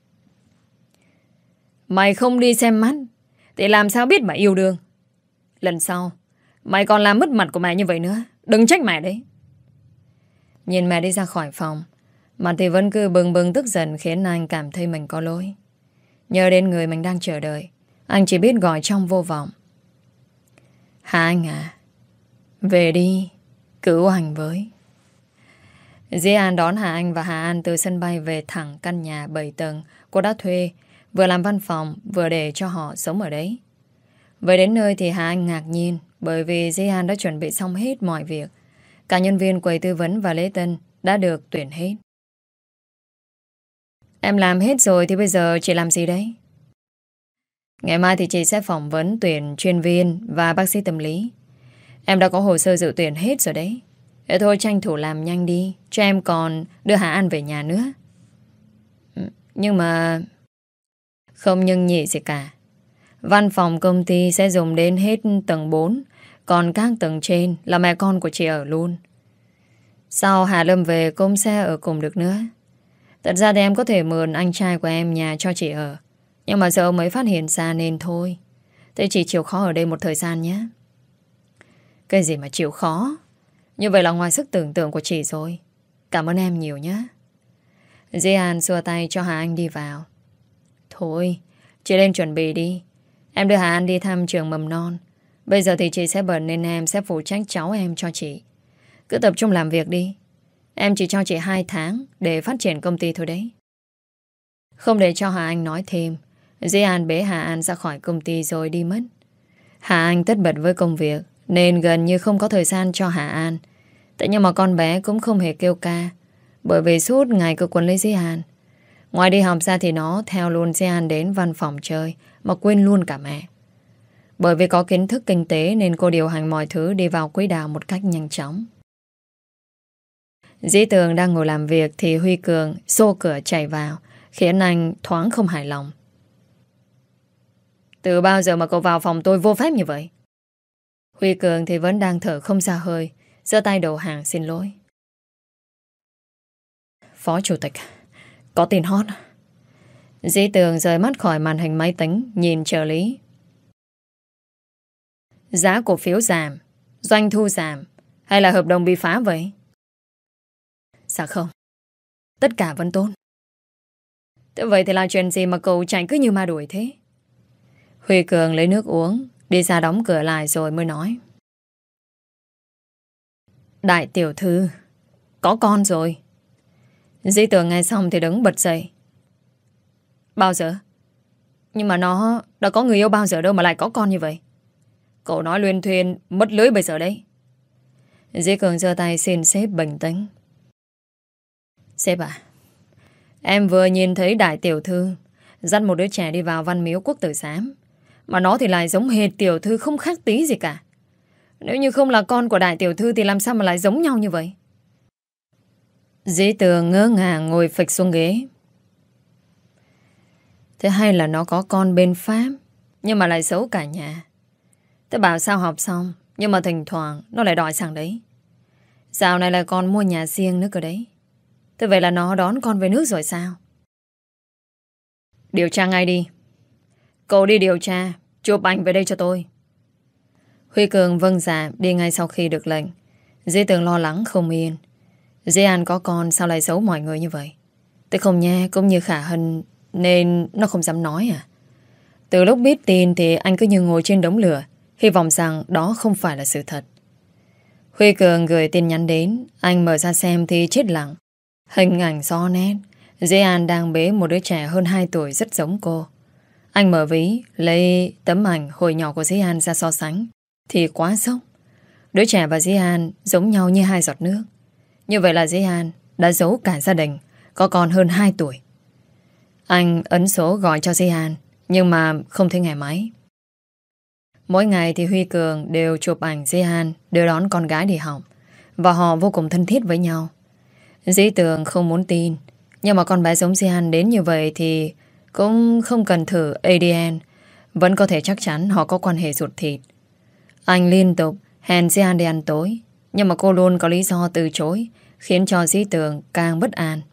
Mày không đi xem mắt thì làm sao biết mà yêu đương? Lần sau mày còn làm mất mặt của mẹ như vậy nữa, đừng trách mẹ đấy. Nhìn mẹ đi ra khỏi phòng, mặt thì vẫn cứ bừng bừng tức giận, khiến anh cảm thấy mình có lỗi. Nhớ đến người mình đang chờ đợi, anh chỉ biết gọi trong vô vọng. Hà Anh à, về đi, cứu anh với. Dĩ An đón Hà Anh và Hà An từ sân bay về thẳng căn nhà bảy tầng cô đã thuê, vừa làm văn phòng vừa để cho họ sống ở đấy. Về đến nơi thì Hà Anh ngạc nhiên, bởi vì Dĩ An đã chuẩn bị xong hết mọi việc. Cả nhân viên quầy tư vấn và lễ tân đã được tuyển hết. Em làm hết rồi thì bây giờ chị làm gì đấy? Ngày mai thì chị sẽ phỏng vấn tuyển chuyên viên và bác sĩ tâm lý. Em đã có hồ sơ dự tuyển hết rồi đấy. Thế thôi tranh thủ làm nhanh đi, cho em còn đưa Hà An về nhà nữa. Nhưng mà không nhưng nhị gì cả. Văn phòng công ty sẽ dùng đến hết tầng bốn, còn các tầng trên là mẹ con của chị ở luôn. Sau Hà Lâm về cũng sẽ ở cùng được nữa. Thật ra thì em có thể mượn anh trai của em nhà cho chị ở, nhưng mà sợ ông ấy phát hiện ra nên thôi. Thế chị chịu khó ở đây một thời gian nhé. Cái gì mà chịu khó? Như vậy là ngoài sức tưởng tượng của chị rồi. Cảm ơn em nhiều nhé. Dĩ An xua tay cho Hà Anh đi vào. Thôi, chị lên chuẩn bị đi. Em đưa Hà Anh đi thăm trường mầm non. Bây giờ thì chị sẽ bận nên em sẽ phụ trách cháu em cho chị. Cứ tập trung làm việc đi. Em chỉ cho chị hai tháng để phát triển công ty thôi đấy. Không để cho Hà Anh nói thêm, Dĩ An bế Hà An ra khỏi công ty rồi đi mất. Hà Anh tất bật với công việc nên gần như không có thời gian cho Hà An. Thế nhưng mà con bé cũng không hề kêu ca, bởi vì suốt ngày cứ quấn lấy Dĩ An. Ngoài đi học ra thì nó theo luôn Dĩ An đến văn phòng chơi, mà quên luôn cả mẹ. Bởi vì có kiến thức kinh tế nên cô điều hành mọi thứ đi vào quỹ đạo một cách nhanh chóng. Dĩ Tường đang ngồi làm việc thì Huy Cường xô cửa chạy vào, khiến anh thoáng không hài lòng. Từ bao giờ mà cậu vào phòng tôi vô phép như vậy? Huy Cường thì vẫn đang thở không ra hơi, giơ tay đầu hàng xin lỗi. Phó chủ tịch, có tin hot. Dĩ Tường rời mắt khỏi màn hình máy tính, nhìn trợ lý. Giá cổ phiếu giảm, doanh thu giảm, hay là hợp đồng bị phá vậy? Dạ không, tất cả vẫn tốt. Thế vậy thì là chuyện gì mà cậu chạy cứ như ma đuổi thế? Huy Cường lấy nước uống, đi ra đóng cửa lại rồi mới nói. Đại tiểu thư, có con rồi. Dĩ Tường nghe xong thì đứng bật dậy. Bao giờ? Nhưng mà nó đã có người yêu bao giờ đâu mà lại có con như vậy? Cậu nói luyên thuyên mất lưới bây giờ đấy. Dĩ Cường giơ tay xin sếp bình tĩnh. Sếp à, em vừa nhìn thấy đại tiểu thư dắt một đứa trẻ đi vào Văn Miếu Quốc Tử Giám, mà nó thì lại giống hệt tiểu thư, không khác tí gì cả. Nếu như không là con của đại tiểu thư thì làm sao mà lại giống nhau như vậy? Dĩ Tường ngỡ ngàng ngồi phịch xuống ghế. Thế hay là nó có con bên Pháp, nhưng mà lại xấu cả nhà? Thế bảo sao học xong, nhưng mà thỉnh thoảng nó lại đòi sang đấy. Dạo này lại còn mua nhà riêng nữa cơ đấy. Thế vậy là nó đón con về nước rồi sao? Điều tra ngay đi. Cậu đi điều tra, chụp ảnh về đây cho tôi. Huy Cường vâng dạ đi ngay sau khi được lệnh. Dĩ Tường lo lắng không yên. Dĩ An có con sao lại giấu mọi người như vậy? Tôi không nghe, cũng như Khả Hân nên nó không dám nói à? Từ lúc biết tin thì anh cứ như ngồi trên đống lửa, hy vọng rằng đó không phải là sự thật. Huy Cường gửi tin nhắn đến, anh mở ra xem thì chết lặng. Hình ảnh rõ nét, Dĩ An đang bế một đứa trẻ hơn hai tuổi rất giống cô. Anh mở ví, lấy tấm ảnh hồi nhỏ của Dĩ An ra so sánh thì quá sốc. Đứa trẻ và Dĩ An giống nhau như hai giọt nước. Như vậy là Dĩ An đã giấu cả gia đình, có con hơn hai tuổi. Anh ấn số gọi cho Dĩ An, nhưng mà không thấy nghe máy. Mỗi ngày thì Huy Cường đều chụp ảnh Dĩ An đưa đón con gái đi học, và họ vô cùng thân thiết với nhau. Dĩ Tường không muốn tin, nhưng mà con bé giống Dĩ An đến như vậy thì cũng không cần thử a đê en, vẫn có thể chắc chắn họ có quan hệ ruột thịt. Anh liên tục hẹn Dĩ An đi ăn tối, nhưng mà cô luôn có lý do từ chối, khiến cho Dĩ Tường càng bất an.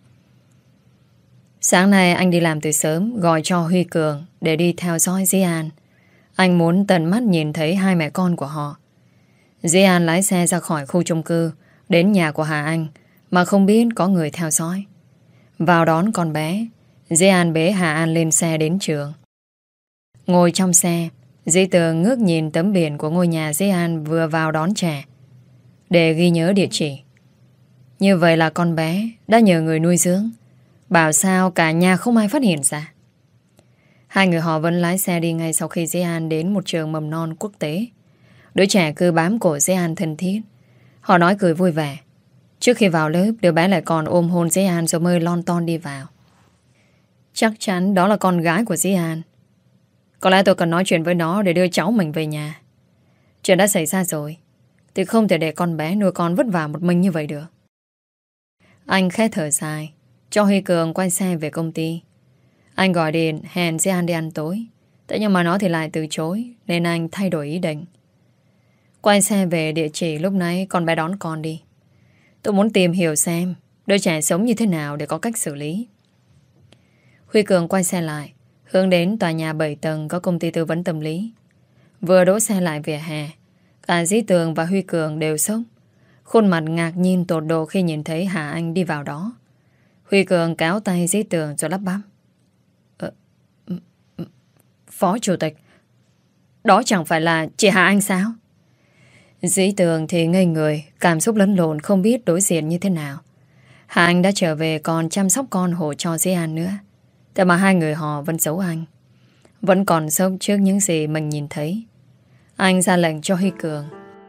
Sáng nay anh đi làm từ sớm, gọi cho Huy Cường để đi theo dõi Dĩ An. Anh muốn tận mắt nhìn thấy hai mẹ con của họ. Dĩ An lái xe ra khỏi khu chung cư, đến nhà của Hà Anh, mà không biết có người theo dõi. Vào đón con bé, Dĩ An bế Hà An lên xe đến trường. Ngồi trong xe, Dĩ Tường ngước nhìn tấm biển của ngôi nhà Dĩ An vừa vào đón trẻ, để ghi nhớ địa chỉ. Như vậy là con bé đã nhờ người nuôi dưỡng, bảo sao cả nhà không ai phát hiện ra. Hai người họ vẫn lái xe đi ngay sau khi Dĩ An đến một trường mầm non quốc tế. Đứa trẻ cứ bám cổ Dĩ An thân thiết. Họ nói cười vui vẻ. Trước khi vào lớp, đứa bé lại còn ôm hôn Dĩ An rồi mới lon ton đi vào. Chắc chắn đó là con gái của Dĩ An. Có lẽ tôi cần nói chuyện với nó để đưa cháu mình về nhà. Chuyện đã xảy ra rồi thì không thể để con bé nuôi con vất vả một mình như vậy được. Anh khẽ thở dài, cho Huy Cường quay xe về công ty. Anh gọi điện hẹn Dĩ An đi ăn tối, thế nhưng mà nó thì lại từ chối, nên anh thay đổi ý định. Quay xe về địa chỉ lúc nãy con bé đón con đi. Tôi muốn tìm hiểu xem đứa trẻ sống như thế nào để có cách xử lý. Huy Cường quay xe lại, hướng đến tòa nhà bảy tầng có công ty tư vấn tâm lý. Vừa đỗ xe lại vỉa hè, cả Dĩ Tường và Huy Cường đều sốc, khuôn mặt ngạc nhiên tột độ khi nhìn thấy Hà Anh đi vào đó. Huy Cường kéo tay Dĩ Tường rồi lắp bắp. Ờ, Phó chủ tịch, đó chẳng phải là chị Hà Anh sao? Dĩ Tường thì ngây người, cảm xúc lẫn lộn không biết đối diện như thế nào. Hà Anh đã trở về còn chăm sóc con hộ cho Dĩ An nữa. Thế mà hai người họ vẫn giấu anh, vẫn còn sốc trước những gì mình nhìn thấy. Anh ra lệnh cho Huy Cường.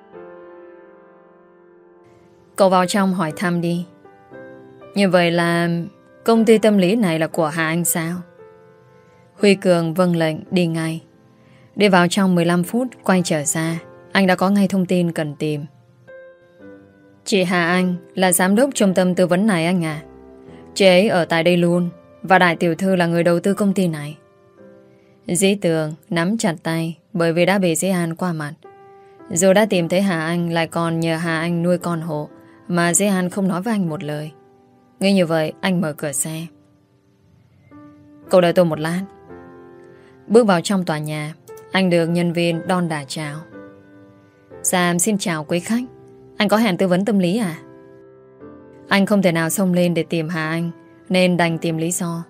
Cậu vào trong hỏi thăm đi. Như vậy là công ty tâm lý này là của Hà Anh sao? Huy Cường vâng lệnh đi ngay. Đi vào trong mười lăm phút quay trở ra, anh đã có ngay thông tin cần tìm. Chị Hà Anh là giám đốc trung tâm tư vấn này anh à. Chị ấy ở tại đây luôn, và đại tiểu thư là người đầu tư công ty này. Dĩ Tường nắm chặt tay bởi vì đã bị Dĩ An qua mặt. Dù đã tìm thấy Hà Anh, lại còn nhờ Hà Anh nuôi con hộ, mà Dĩ An không nói với anh một lời. Nghĩ như vậy, anh mở cửa xe. Cậu đợi tôi một lát. Bước vào trong tòa nhà, anh được nhân viên đon đả chào. Sam xin chào quý khách. Anh có hẹn tư vấn tâm lý à? Anh không thể nào xông lên để tìm Hà Anh, nên đành tìm lý do.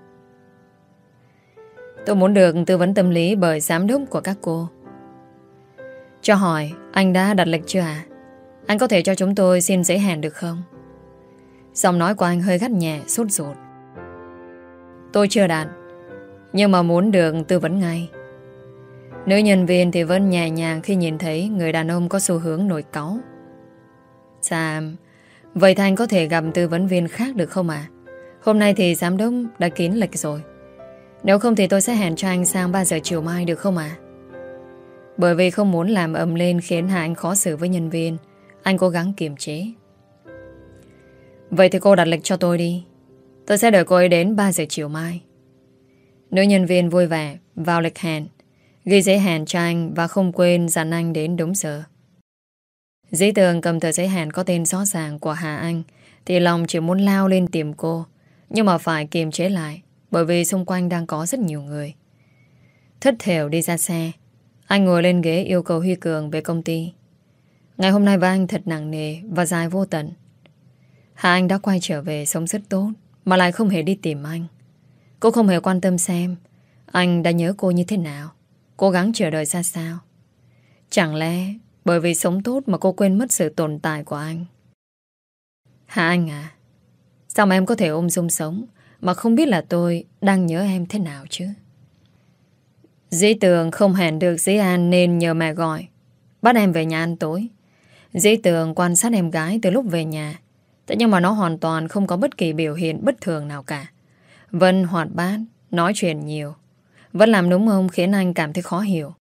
Tôi muốn được tư vấn tâm lý bởi giám đốc của các cô. Cho hỏi, anh đã đặt lịch chưa à? Anh có thể cho chúng tôi xin giấy hẹn được không? Giọng nói của anh hơi gắt nhẹ, sốt ruột. Tôi chưa đặt, nhưng mà muốn được tư vấn ngay. Nữ nhân viên thì vẫn nhẹ nhàng khi nhìn thấy người đàn ông có xu hướng nổi cáu. Sam, vậy thì anh có thể gặp tư vấn viên khác được không ạ? À? Hôm nay thì giám đốc đã kín lịch rồi. Nếu không thì tôi sẽ hẹn cho anh sang ba giờ chiều mai được không ạ? À? Bởi vì không muốn làm ầm lên khiến Hà Anh khó xử với nhân viên, anh cố gắng kiềm chế. Vậy thì cô đặt lịch cho tôi đi. Tôi sẽ đợi cô ấy đến ba giờ chiều mai. Nữ nhân viên vui vẻ vào lịch hẹn, ghi giấy hẹn cho anh và không quên dặn anh đến đúng giờ. Dĩ Tường cầm tờ giấy hẹn có tên rõ ràng của Hà Anh thì lòng chỉ muốn lao lên tìm cô, nhưng mà phải kiềm chế lại bởi vì xung quanh đang có rất nhiều người. Thất thểu đi ra xe, anh ngồi lên ghế yêu cầu Huy Cường về công ty. Ngày hôm nay với anh thật nặng nề và dài vô tận. Hà Anh đã quay trở về sống rất tốt mà lại không hề đi tìm anh. Cô không hề quan tâm xem anh đã nhớ cô như thế nào, cố gắng chờ đợi ra sao. Chẳng lẽ bởi vì sống tốt mà cô quên mất sự tồn tại của anh? Hà Anh à, sao mà em có thể ôm dung sống mà không biết là tôi đang nhớ em thế nào chứ? Dĩ Tường không hẹn được Dĩ An nên nhờ mẹ gọi, bắt em về nhà ăn tối. Dĩ Tường quan sát em gái từ lúc về nhà, thế nhưng mà nó hoàn toàn không có bất kỳ biểu hiện bất thường nào cả. Vân hoạt bát, nói chuyện nhiều, vẫn làm đúng không khiến anh cảm thấy khó hiểu.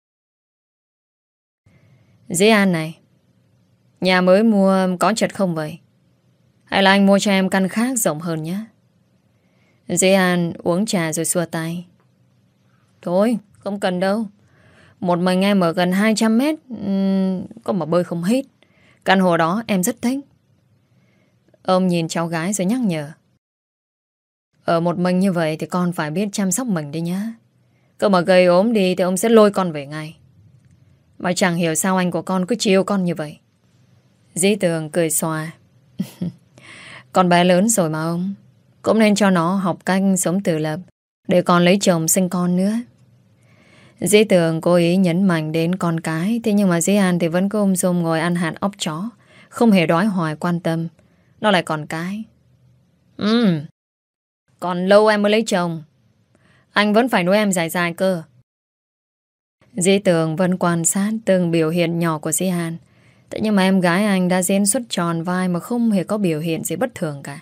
Dĩ An này, nhà mới mua có chật không vậy? Hay là anh mua cho em căn khác rộng hơn nhé? Dĩ An uống trà rồi xua tay. Thôi, không cần đâu. Một mình em ở gần hai trăm mét, uhm, có mà bơi không hết. Căn hộ đó em rất thích. Ông nhìn cháu gái rồi nhắc nhở. Ở một mình như vậy thì con phải biết chăm sóc mình đi nhá. Cơ mà gây ốm đi thì ông sẽ lôi con về ngay. Mà chẳng hiểu sao anh của con cứ chiều con như vậy. Dĩ Tường cười xòa. Con bé lớn rồi mà ông, cũng nên cho nó học cách sống tự lập, để còn lấy chồng sinh con nữa. Dĩ Tường cố ý nhấn mạnh đến con cái, thế nhưng mà Dĩ An thì vẫn cứ ôm sum ngồi ăn hạt óc chó, không hề đói hoài quan tâm. Nó lại còn cái. Ừ, còn lâu em mới lấy chồng, anh vẫn phải nuôi em dài dài cơ. Dĩ Tường vẫn quan sát từng biểu hiện nhỏ của Dĩ An. Thế nhưng mà em gái anh đã diễn xuất tròn vai mà không hề có biểu hiện gì bất thường cả.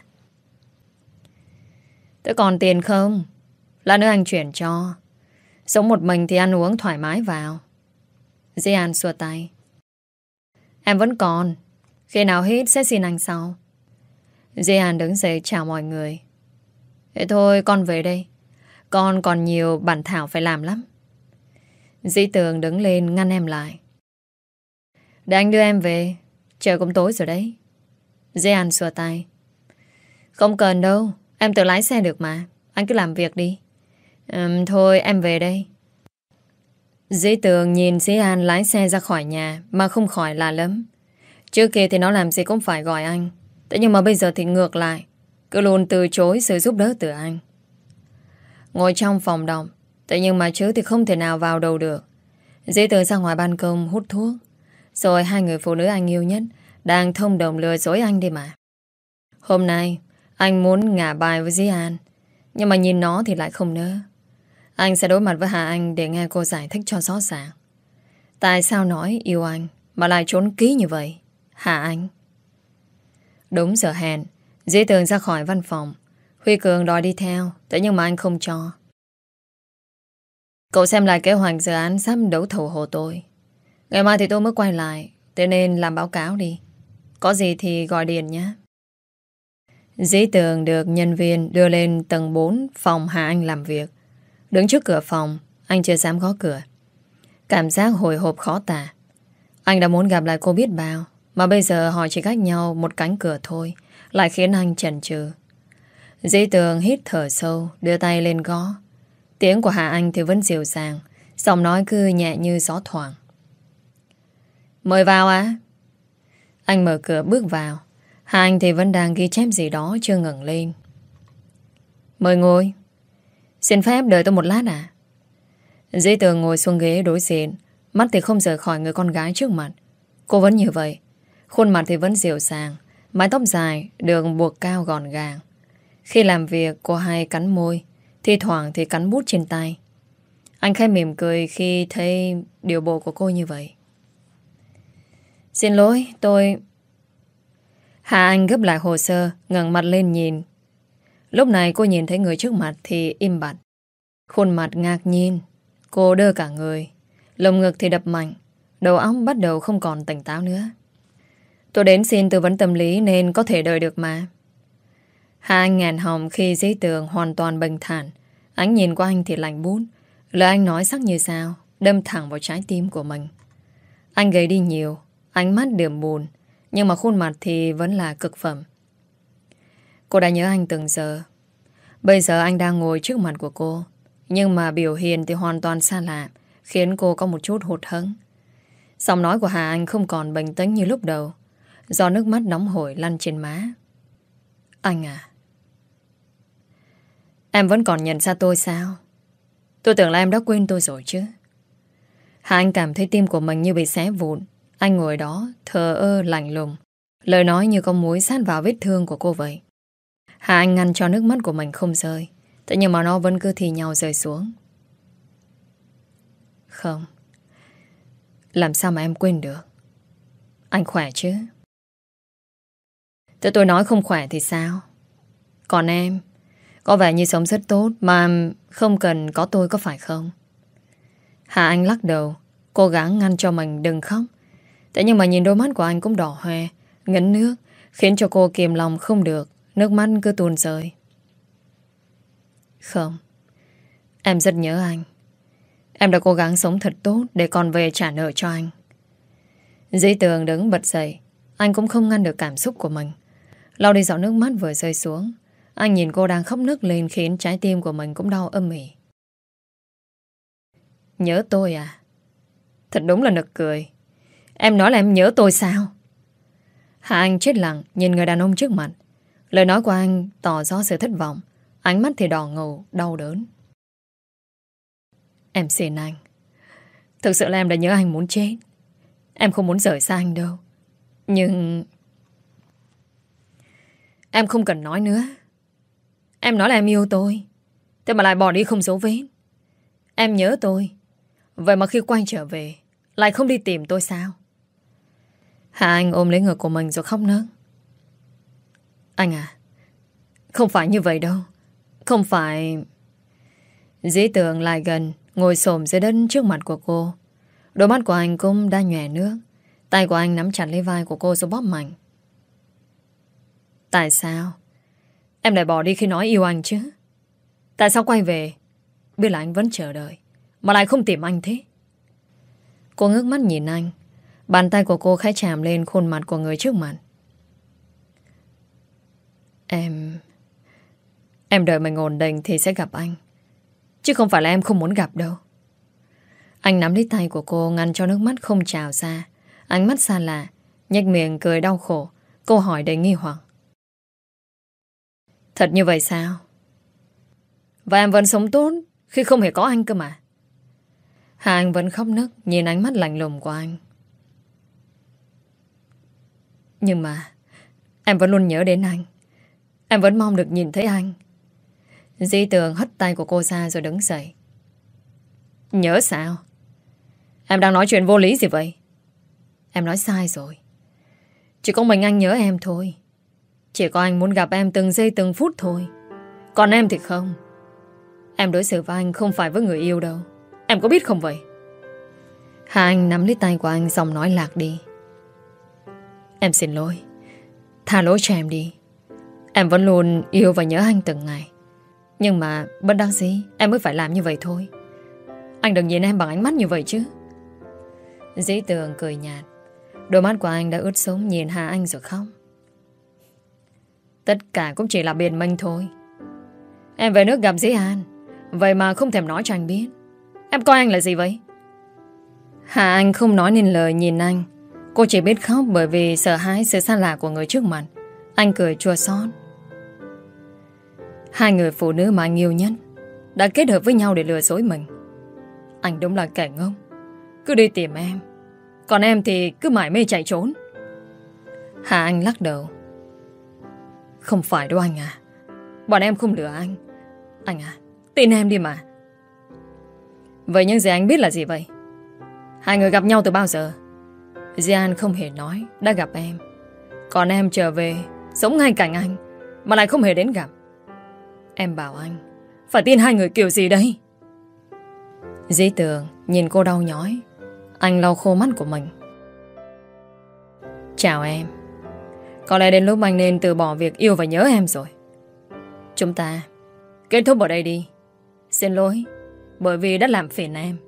Thế còn tiền không? Lát nữa anh chuyển cho. Sống một mình thì ăn uống thoải mái vào. Dĩ An xua tay. Em vẫn còn. Khi nào hết sẽ xin anh sau. Dĩ An đứng dậy chào mọi người. Thế thôi con về đây. Con còn nhiều bản thảo phải làm lắm. Dĩ Tường đứng lên ngăn em lại. Để anh đưa em về, trời cũng tối rồi đấy. Dĩ An xua tay. Không cần đâu, em tự lái xe được mà. Anh cứ làm việc đi. uhm, Thôi em về đây. Dĩ Tường nhìn Dĩ An lái xe ra khỏi nhà mà không khỏi lạ lắm. Trước kia thì nó làm gì cũng phải gọi anh, thế nhưng mà bây giờ thì ngược lại, cứ luôn từ chối sự giúp đỡ từ anh. Ngồi trong phòng đọc, thế nhưng mà chứ thì không thể nào vào đầu được. Dĩ Tường ra ngoài ban công hút thuốc, rồi hai người phụ nữ anh yêu nhất đang thông đồng lừa dối anh đi mà. Hôm nay anh muốn ngả bài với Dĩ An, nhưng mà nhìn nó thì lại không nỡ. Anh sẽ đối mặt với Hà Anh để nghe cô giải thích cho rõ ràng. Tại sao nói yêu anh mà lại trốn ký như vậy? Hả anh? Đúng giờ hẹn, Dĩ Tường ra khỏi văn phòng. Huy Cường đòi đi theo, thế nhưng mà anh không cho. Cậu xem lại kế hoạch dự án sắp đấu thầu hộ tôi. Ngày mai thì tôi mới quay lại, thế nên làm báo cáo đi. Có gì thì gọi điện nhé. Dĩ Tường được nhân viên đưa lên tầng bốn phòng Hà Anh làm việc. Đứng trước cửa phòng, anh chưa dám gõ cửa. Cảm giác hồi hộp khó tả. Anh đã muốn gặp lại cô biết bao, mà bây giờ họ chỉ cách nhau một cánh cửa thôi, lại khiến anh chần chừ. Dĩ Tường hít thở sâu, đưa tay lên gõ. Tiếng của Hà Anh thì vẫn dịu dàng, giọng nói cứ nhẹ như gió thoảng. Mời vào á. Anh mở cửa bước vào. Hà Anh thì vẫn đang ghi chép gì đó chưa ngẩng lên. Mời ngồi. Xin phép đợi tôi một lát à? Dĩ Tường ngồi xuống ghế đối diện, mắt thì không rời khỏi người con gái trước mặt. Cô vẫn như vậy, khuôn mặt thì vẫn dịu dàng, mái tóc dài được buộc cao gọn gàng. Khi làm việc cô hay cắn môi, thi thoảng thì cắn bút trên tay. Anh khẽ mỉm cười khi thấy điều bộ của cô như vậy. Xin lỗi, tôi... Hà Anh gấp lại hồ sơ, ngẩng mặt lên nhìn. Lúc này cô nhìn thấy người trước mặt thì im bặt. Khuôn mặt ngạc nhiên, cô đơ cả người, lồng ngực thì đập mạnh, đầu óc bắt đầu không còn tỉnh táo nữa. Tôi đến xin tư vấn tâm lý nên có thể đợi được mà. Hà Anh nghẹn họng khi Dĩ Tường hoàn toàn bình thản. Ánh nhìn của anh thì lạnh bút, lời anh nói sắc như sao, đâm thẳng vào trái tim của mình. Anh gầy đi nhiều, ánh mắt đượm buồn, nhưng mà khuôn mặt thì vẫn là cực phẩm. Cô đã nhớ anh từng giờ. Bây giờ anh đang ngồi trước mặt của cô, nhưng mà biểu hiện thì hoàn toàn xa lạ, khiến cô có một chút hụt hẫng. Giọng nói của Hà Anh không còn bình tĩnh như lúc đầu, do nước mắt nóng hổi lăn trên má. Anh à, em vẫn còn nhận ra tôi sao? Tôi tưởng là em đã quên tôi rồi chứ. Hà Anh cảm thấy tim của mình như bị xé vụn. Anh ngồi đó thờ ơ lạnh lùng, lời nói như con muối sát vào vết thương của cô vậy. Hà Anh ngăn cho nước mắt của mình không rơi, thế nhưng mà nó vẫn cứ thì nhau rơi xuống. Không, làm sao mà em quên được? Anh khỏe chứ? Thế tôi nói không khỏe thì sao? Còn em, có vẻ như sống rất tốt mà không cần có tôi, có phải không? Hà Anh lắc đầu, cố gắng ngăn cho mình đừng khóc. Thế nhưng mà nhìn đôi mắt của anh cũng đỏ hoe, ngấn nước, khiến cho cô kiềm lòng không được, nước mắt cứ tuôn rơi. Không, em rất nhớ anh. Em đã cố gắng sống thật tốt để còn về trả nợ cho anh. Dĩ Tường đứng bật dậy. Anh cũng không ngăn được cảm xúc của mình. Lau đi giọt nước mắt vừa rơi xuống. Anh nhìn cô đang khóc nức lên, khiến trái tim của mình cũng đau âm ỉ. Nhớ tôi à? Thật đúng là nực cười. Em nói là em nhớ tôi sao? Hà Anh chết lặng nhìn người đàn ông trước mặt. Lời nói của anh tỏ rõ sự thất vọng, ánh mắt thì đỏ ngầu, đau đớn. Em xin anh, thực sự là em đã nhớ anh muốn chết. Em không muốn rời xa anh đâu. Nhưng em không cần nói nữa. Em nói là em yêu tôi, thế mà lại bỏ đi không dấu vết. Em nhớ tôi, vậy mà khi quay trở về lại không đi tìm tôi sao? Hà Anh ôm lấy ngực của mình rồi khóc nấc. Anh à, không phải như vậy đâu. Không phải... Dĩ Tường lại gần, ngồi xổm dưới đất trước mặt của cô. Đôi mắt của anh cũng đã nhòe nước. Tay của anh nắm chặt lấy vai của cô rồi bóp mạnh. Tại sao em lại bỏ đi khi nói yêu anh chứ? Tại sao quay về biết là anh vẫn chờ đợi mà lại không tìm anh thế? Cô ngước mắt nhìn anh. Bàn tay của cô khẽ chạm lên khuôn mặt của người trước mặt. Em... Em đợi mình ổn định thì sẽ gặp anh, chứ không phải là em không muốn gặp đâu. Anh nắm lấy tay của cô, ngăn cho nước mắt không trào ra. Ánh mắt xa lạ, nhếch miệng cười đau khổ. Cô hỏi đầy nghi hoặc. Thật như vậy sao? Và em vẫn sống tốt khi không hề có anh cơ mà. Hà Anh vẫn khóc nức nhìn ánh mắt lạnh lùng của anh. Nhưng mà em vẫn luôn nhớ đến anh. Em vẫn mong được nhìn thấy anh. Dĩ Tường hất tay của cô ra rồi đứng dậy. Nhớ sao? Em đang nói chuyện vô lý gì vậy? Em nói sai rồi. Chỉ có mình anh nhớ em thôi. Chỉ có anh muốn gặp em từng giây từng phút thôi. Còn em thì không. Em đối xử với anh không phải với người yêu đâu. Em có biết không vậy? Hà Anh nắm lấy tay của anh, giọng nói lạc đi. Em xin lỗi. Tha lỗi cho em đi. Em vẫn luôn yêu và nhớ anh từng ngày. Nhưng mà bất đắc dĩ em mới phải làm như vậy thôi. Anh đừng nhìn em bằng ánh mắt như vậy chứ. Dĩ Tường cười nhạt. Đôi mắt của anh đã ướt sũng nhìn Hà Anh rồi khóc. Tất cả cũng chỉ là biện minh thôi. Em về nước gặp Dĩ An, vậy mà không thèm nói cho anh biết. Em coi anh là gì vậy? Hà Anh không nói nên lời nhìn anh. Cô chỉ biết khóc bởi vì sợ hãi sự xa lạ của người trước mặt. Anh cười chua xót. Hai người phụ nữ mà anh yêu nhất đã kết hợp với nhau để lừa dối mình. Anh đúng là kẻ ngốc. Cứ đi tìm em, còn em thì cứ mải mê chạy trốn. Hà Anh lắc đầu. Không phải đâu anh à. Bọn em không lừa anh. Anh à, tin em đi mà. Vậy những gì anh biết là gì vậy? Hai người gặp nhau từ bao giờ? Gian không hề nói đã gặp em. Còn em trở về sống ngay cạnh anh mà lại không hề đến gặp. Em bảo anh phải tin hai người kiểu gì đây? Dĩ Tường nhìn cô đau nhói. Anh lau khô mắt của mình. Chào em. Có lẽ đến lúc anh nên từ bỏ việc yêu và nhớ em rồi. Chúng ta kết thúc ở đây đi. Xin lỗi bởi vì đã làm phiền em.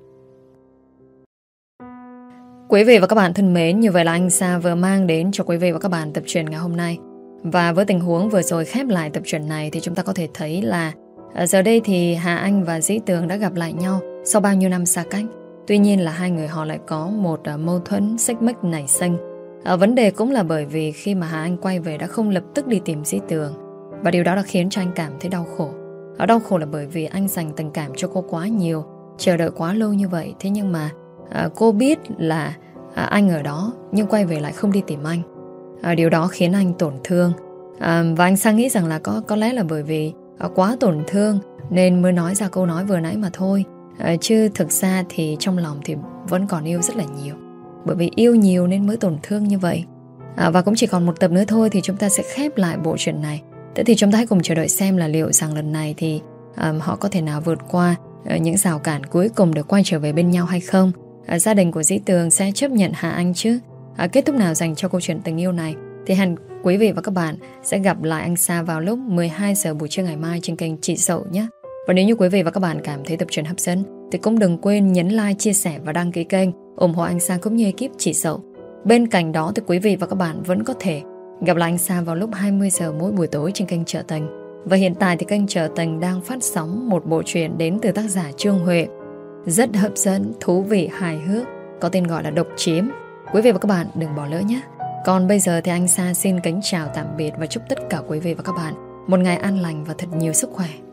Quý vị và các bạn thân mến, như vậy là anh Sa vừa mang đến cho quý vị và các bạn tập truyện ngày hôm nay. Và với tình huống vừa rồi khép lại tập truyện này thì chúng ta có thể thấy là giờ đây thì Hà Anh và Dĩ Tường đã gặp lại nhau sau bao nhiêu năm xa cách. Tuy nhiên là hai người họ lại có một uh, mâu thuẫn xích mích nảy sinh. uh, Vấn đề cũng là bởi vì khi mà Hà Anh quay về đã không lập tức đi tìm Dĩ Tường. Và điều đó đã khiến cho anh cảm thấy đau khổ. Ở đau khổ là bởi vì anh dành tình cảm cho cô quá nhiều, chờ đợi quá lâu như vậy. Thế nhưng mà uh, cô biết là uh, anh ở đó nhưng quay về lại không đi tìm anh. uh, Điều đó khiến anh tổn thương. uh, Và anh Sang nghĩ rằng là có, có lẽ là bởi vì uh, quá tổn thương nên mới nói ra câu nói vừa nãy mà thôi. À, chứ thực ra thì trong lòng thì vẫn còn yêu rất là nhiều. Bởi vì yêu nhiều nên mới tổn thương như vậy. à, Và cũng chỉ còn một tập nữa thôi thì chúng ta sẽ khép lại bộ truyện này. Thế thì chúng ta hãy cùng chờ đợi xem là liệu rằng lần này thì um, họ có thể nào vượt qua uh, những rào cản cuối cùng để quay trở về bên nhau hay không. à, Gia đình của Dĩ Tường sẽ chấp nhận Hà Anh chứ. à, Kết thúc nào dành cho câu chuyện tình yêu này thì hẳn quý vị và các bạn sẽ gặp lại anh Sa vào lúc mười hai giờ buổi trưa ngày mai trên kênh Chị Dậu nhé. Và nếu như quý vị và các bạn cảm thấy tập truyện hấp dẫn thì cũng đừng quên nhấn like, chia sẻ và đăng ký kênh ủng hộ anh Sa cũng như ekip Chị Dậu. Bên cạnh đó thì quý vị và các bạn vẫn có thể gặp lại anh Sa vào lúc hai mươi giờ mỗi buổi tối trên kênh Trở Tình. Và hiện tại thì kênh Trở Tình đang phát sóng một bộ truyện đến từ tác giả Trương Huệ rất hấp dẫn, thú vị, hài hước, có tên gọi là Độc Chiếm. Quý vị và các bạn đừng bỏ lỡ nhé. Còn bây giờ thì anh Sa xin kính chào tạm biệt và chúc tất cả quý vị và các bạn một ngày an lành và thật nhiều sức khỏe.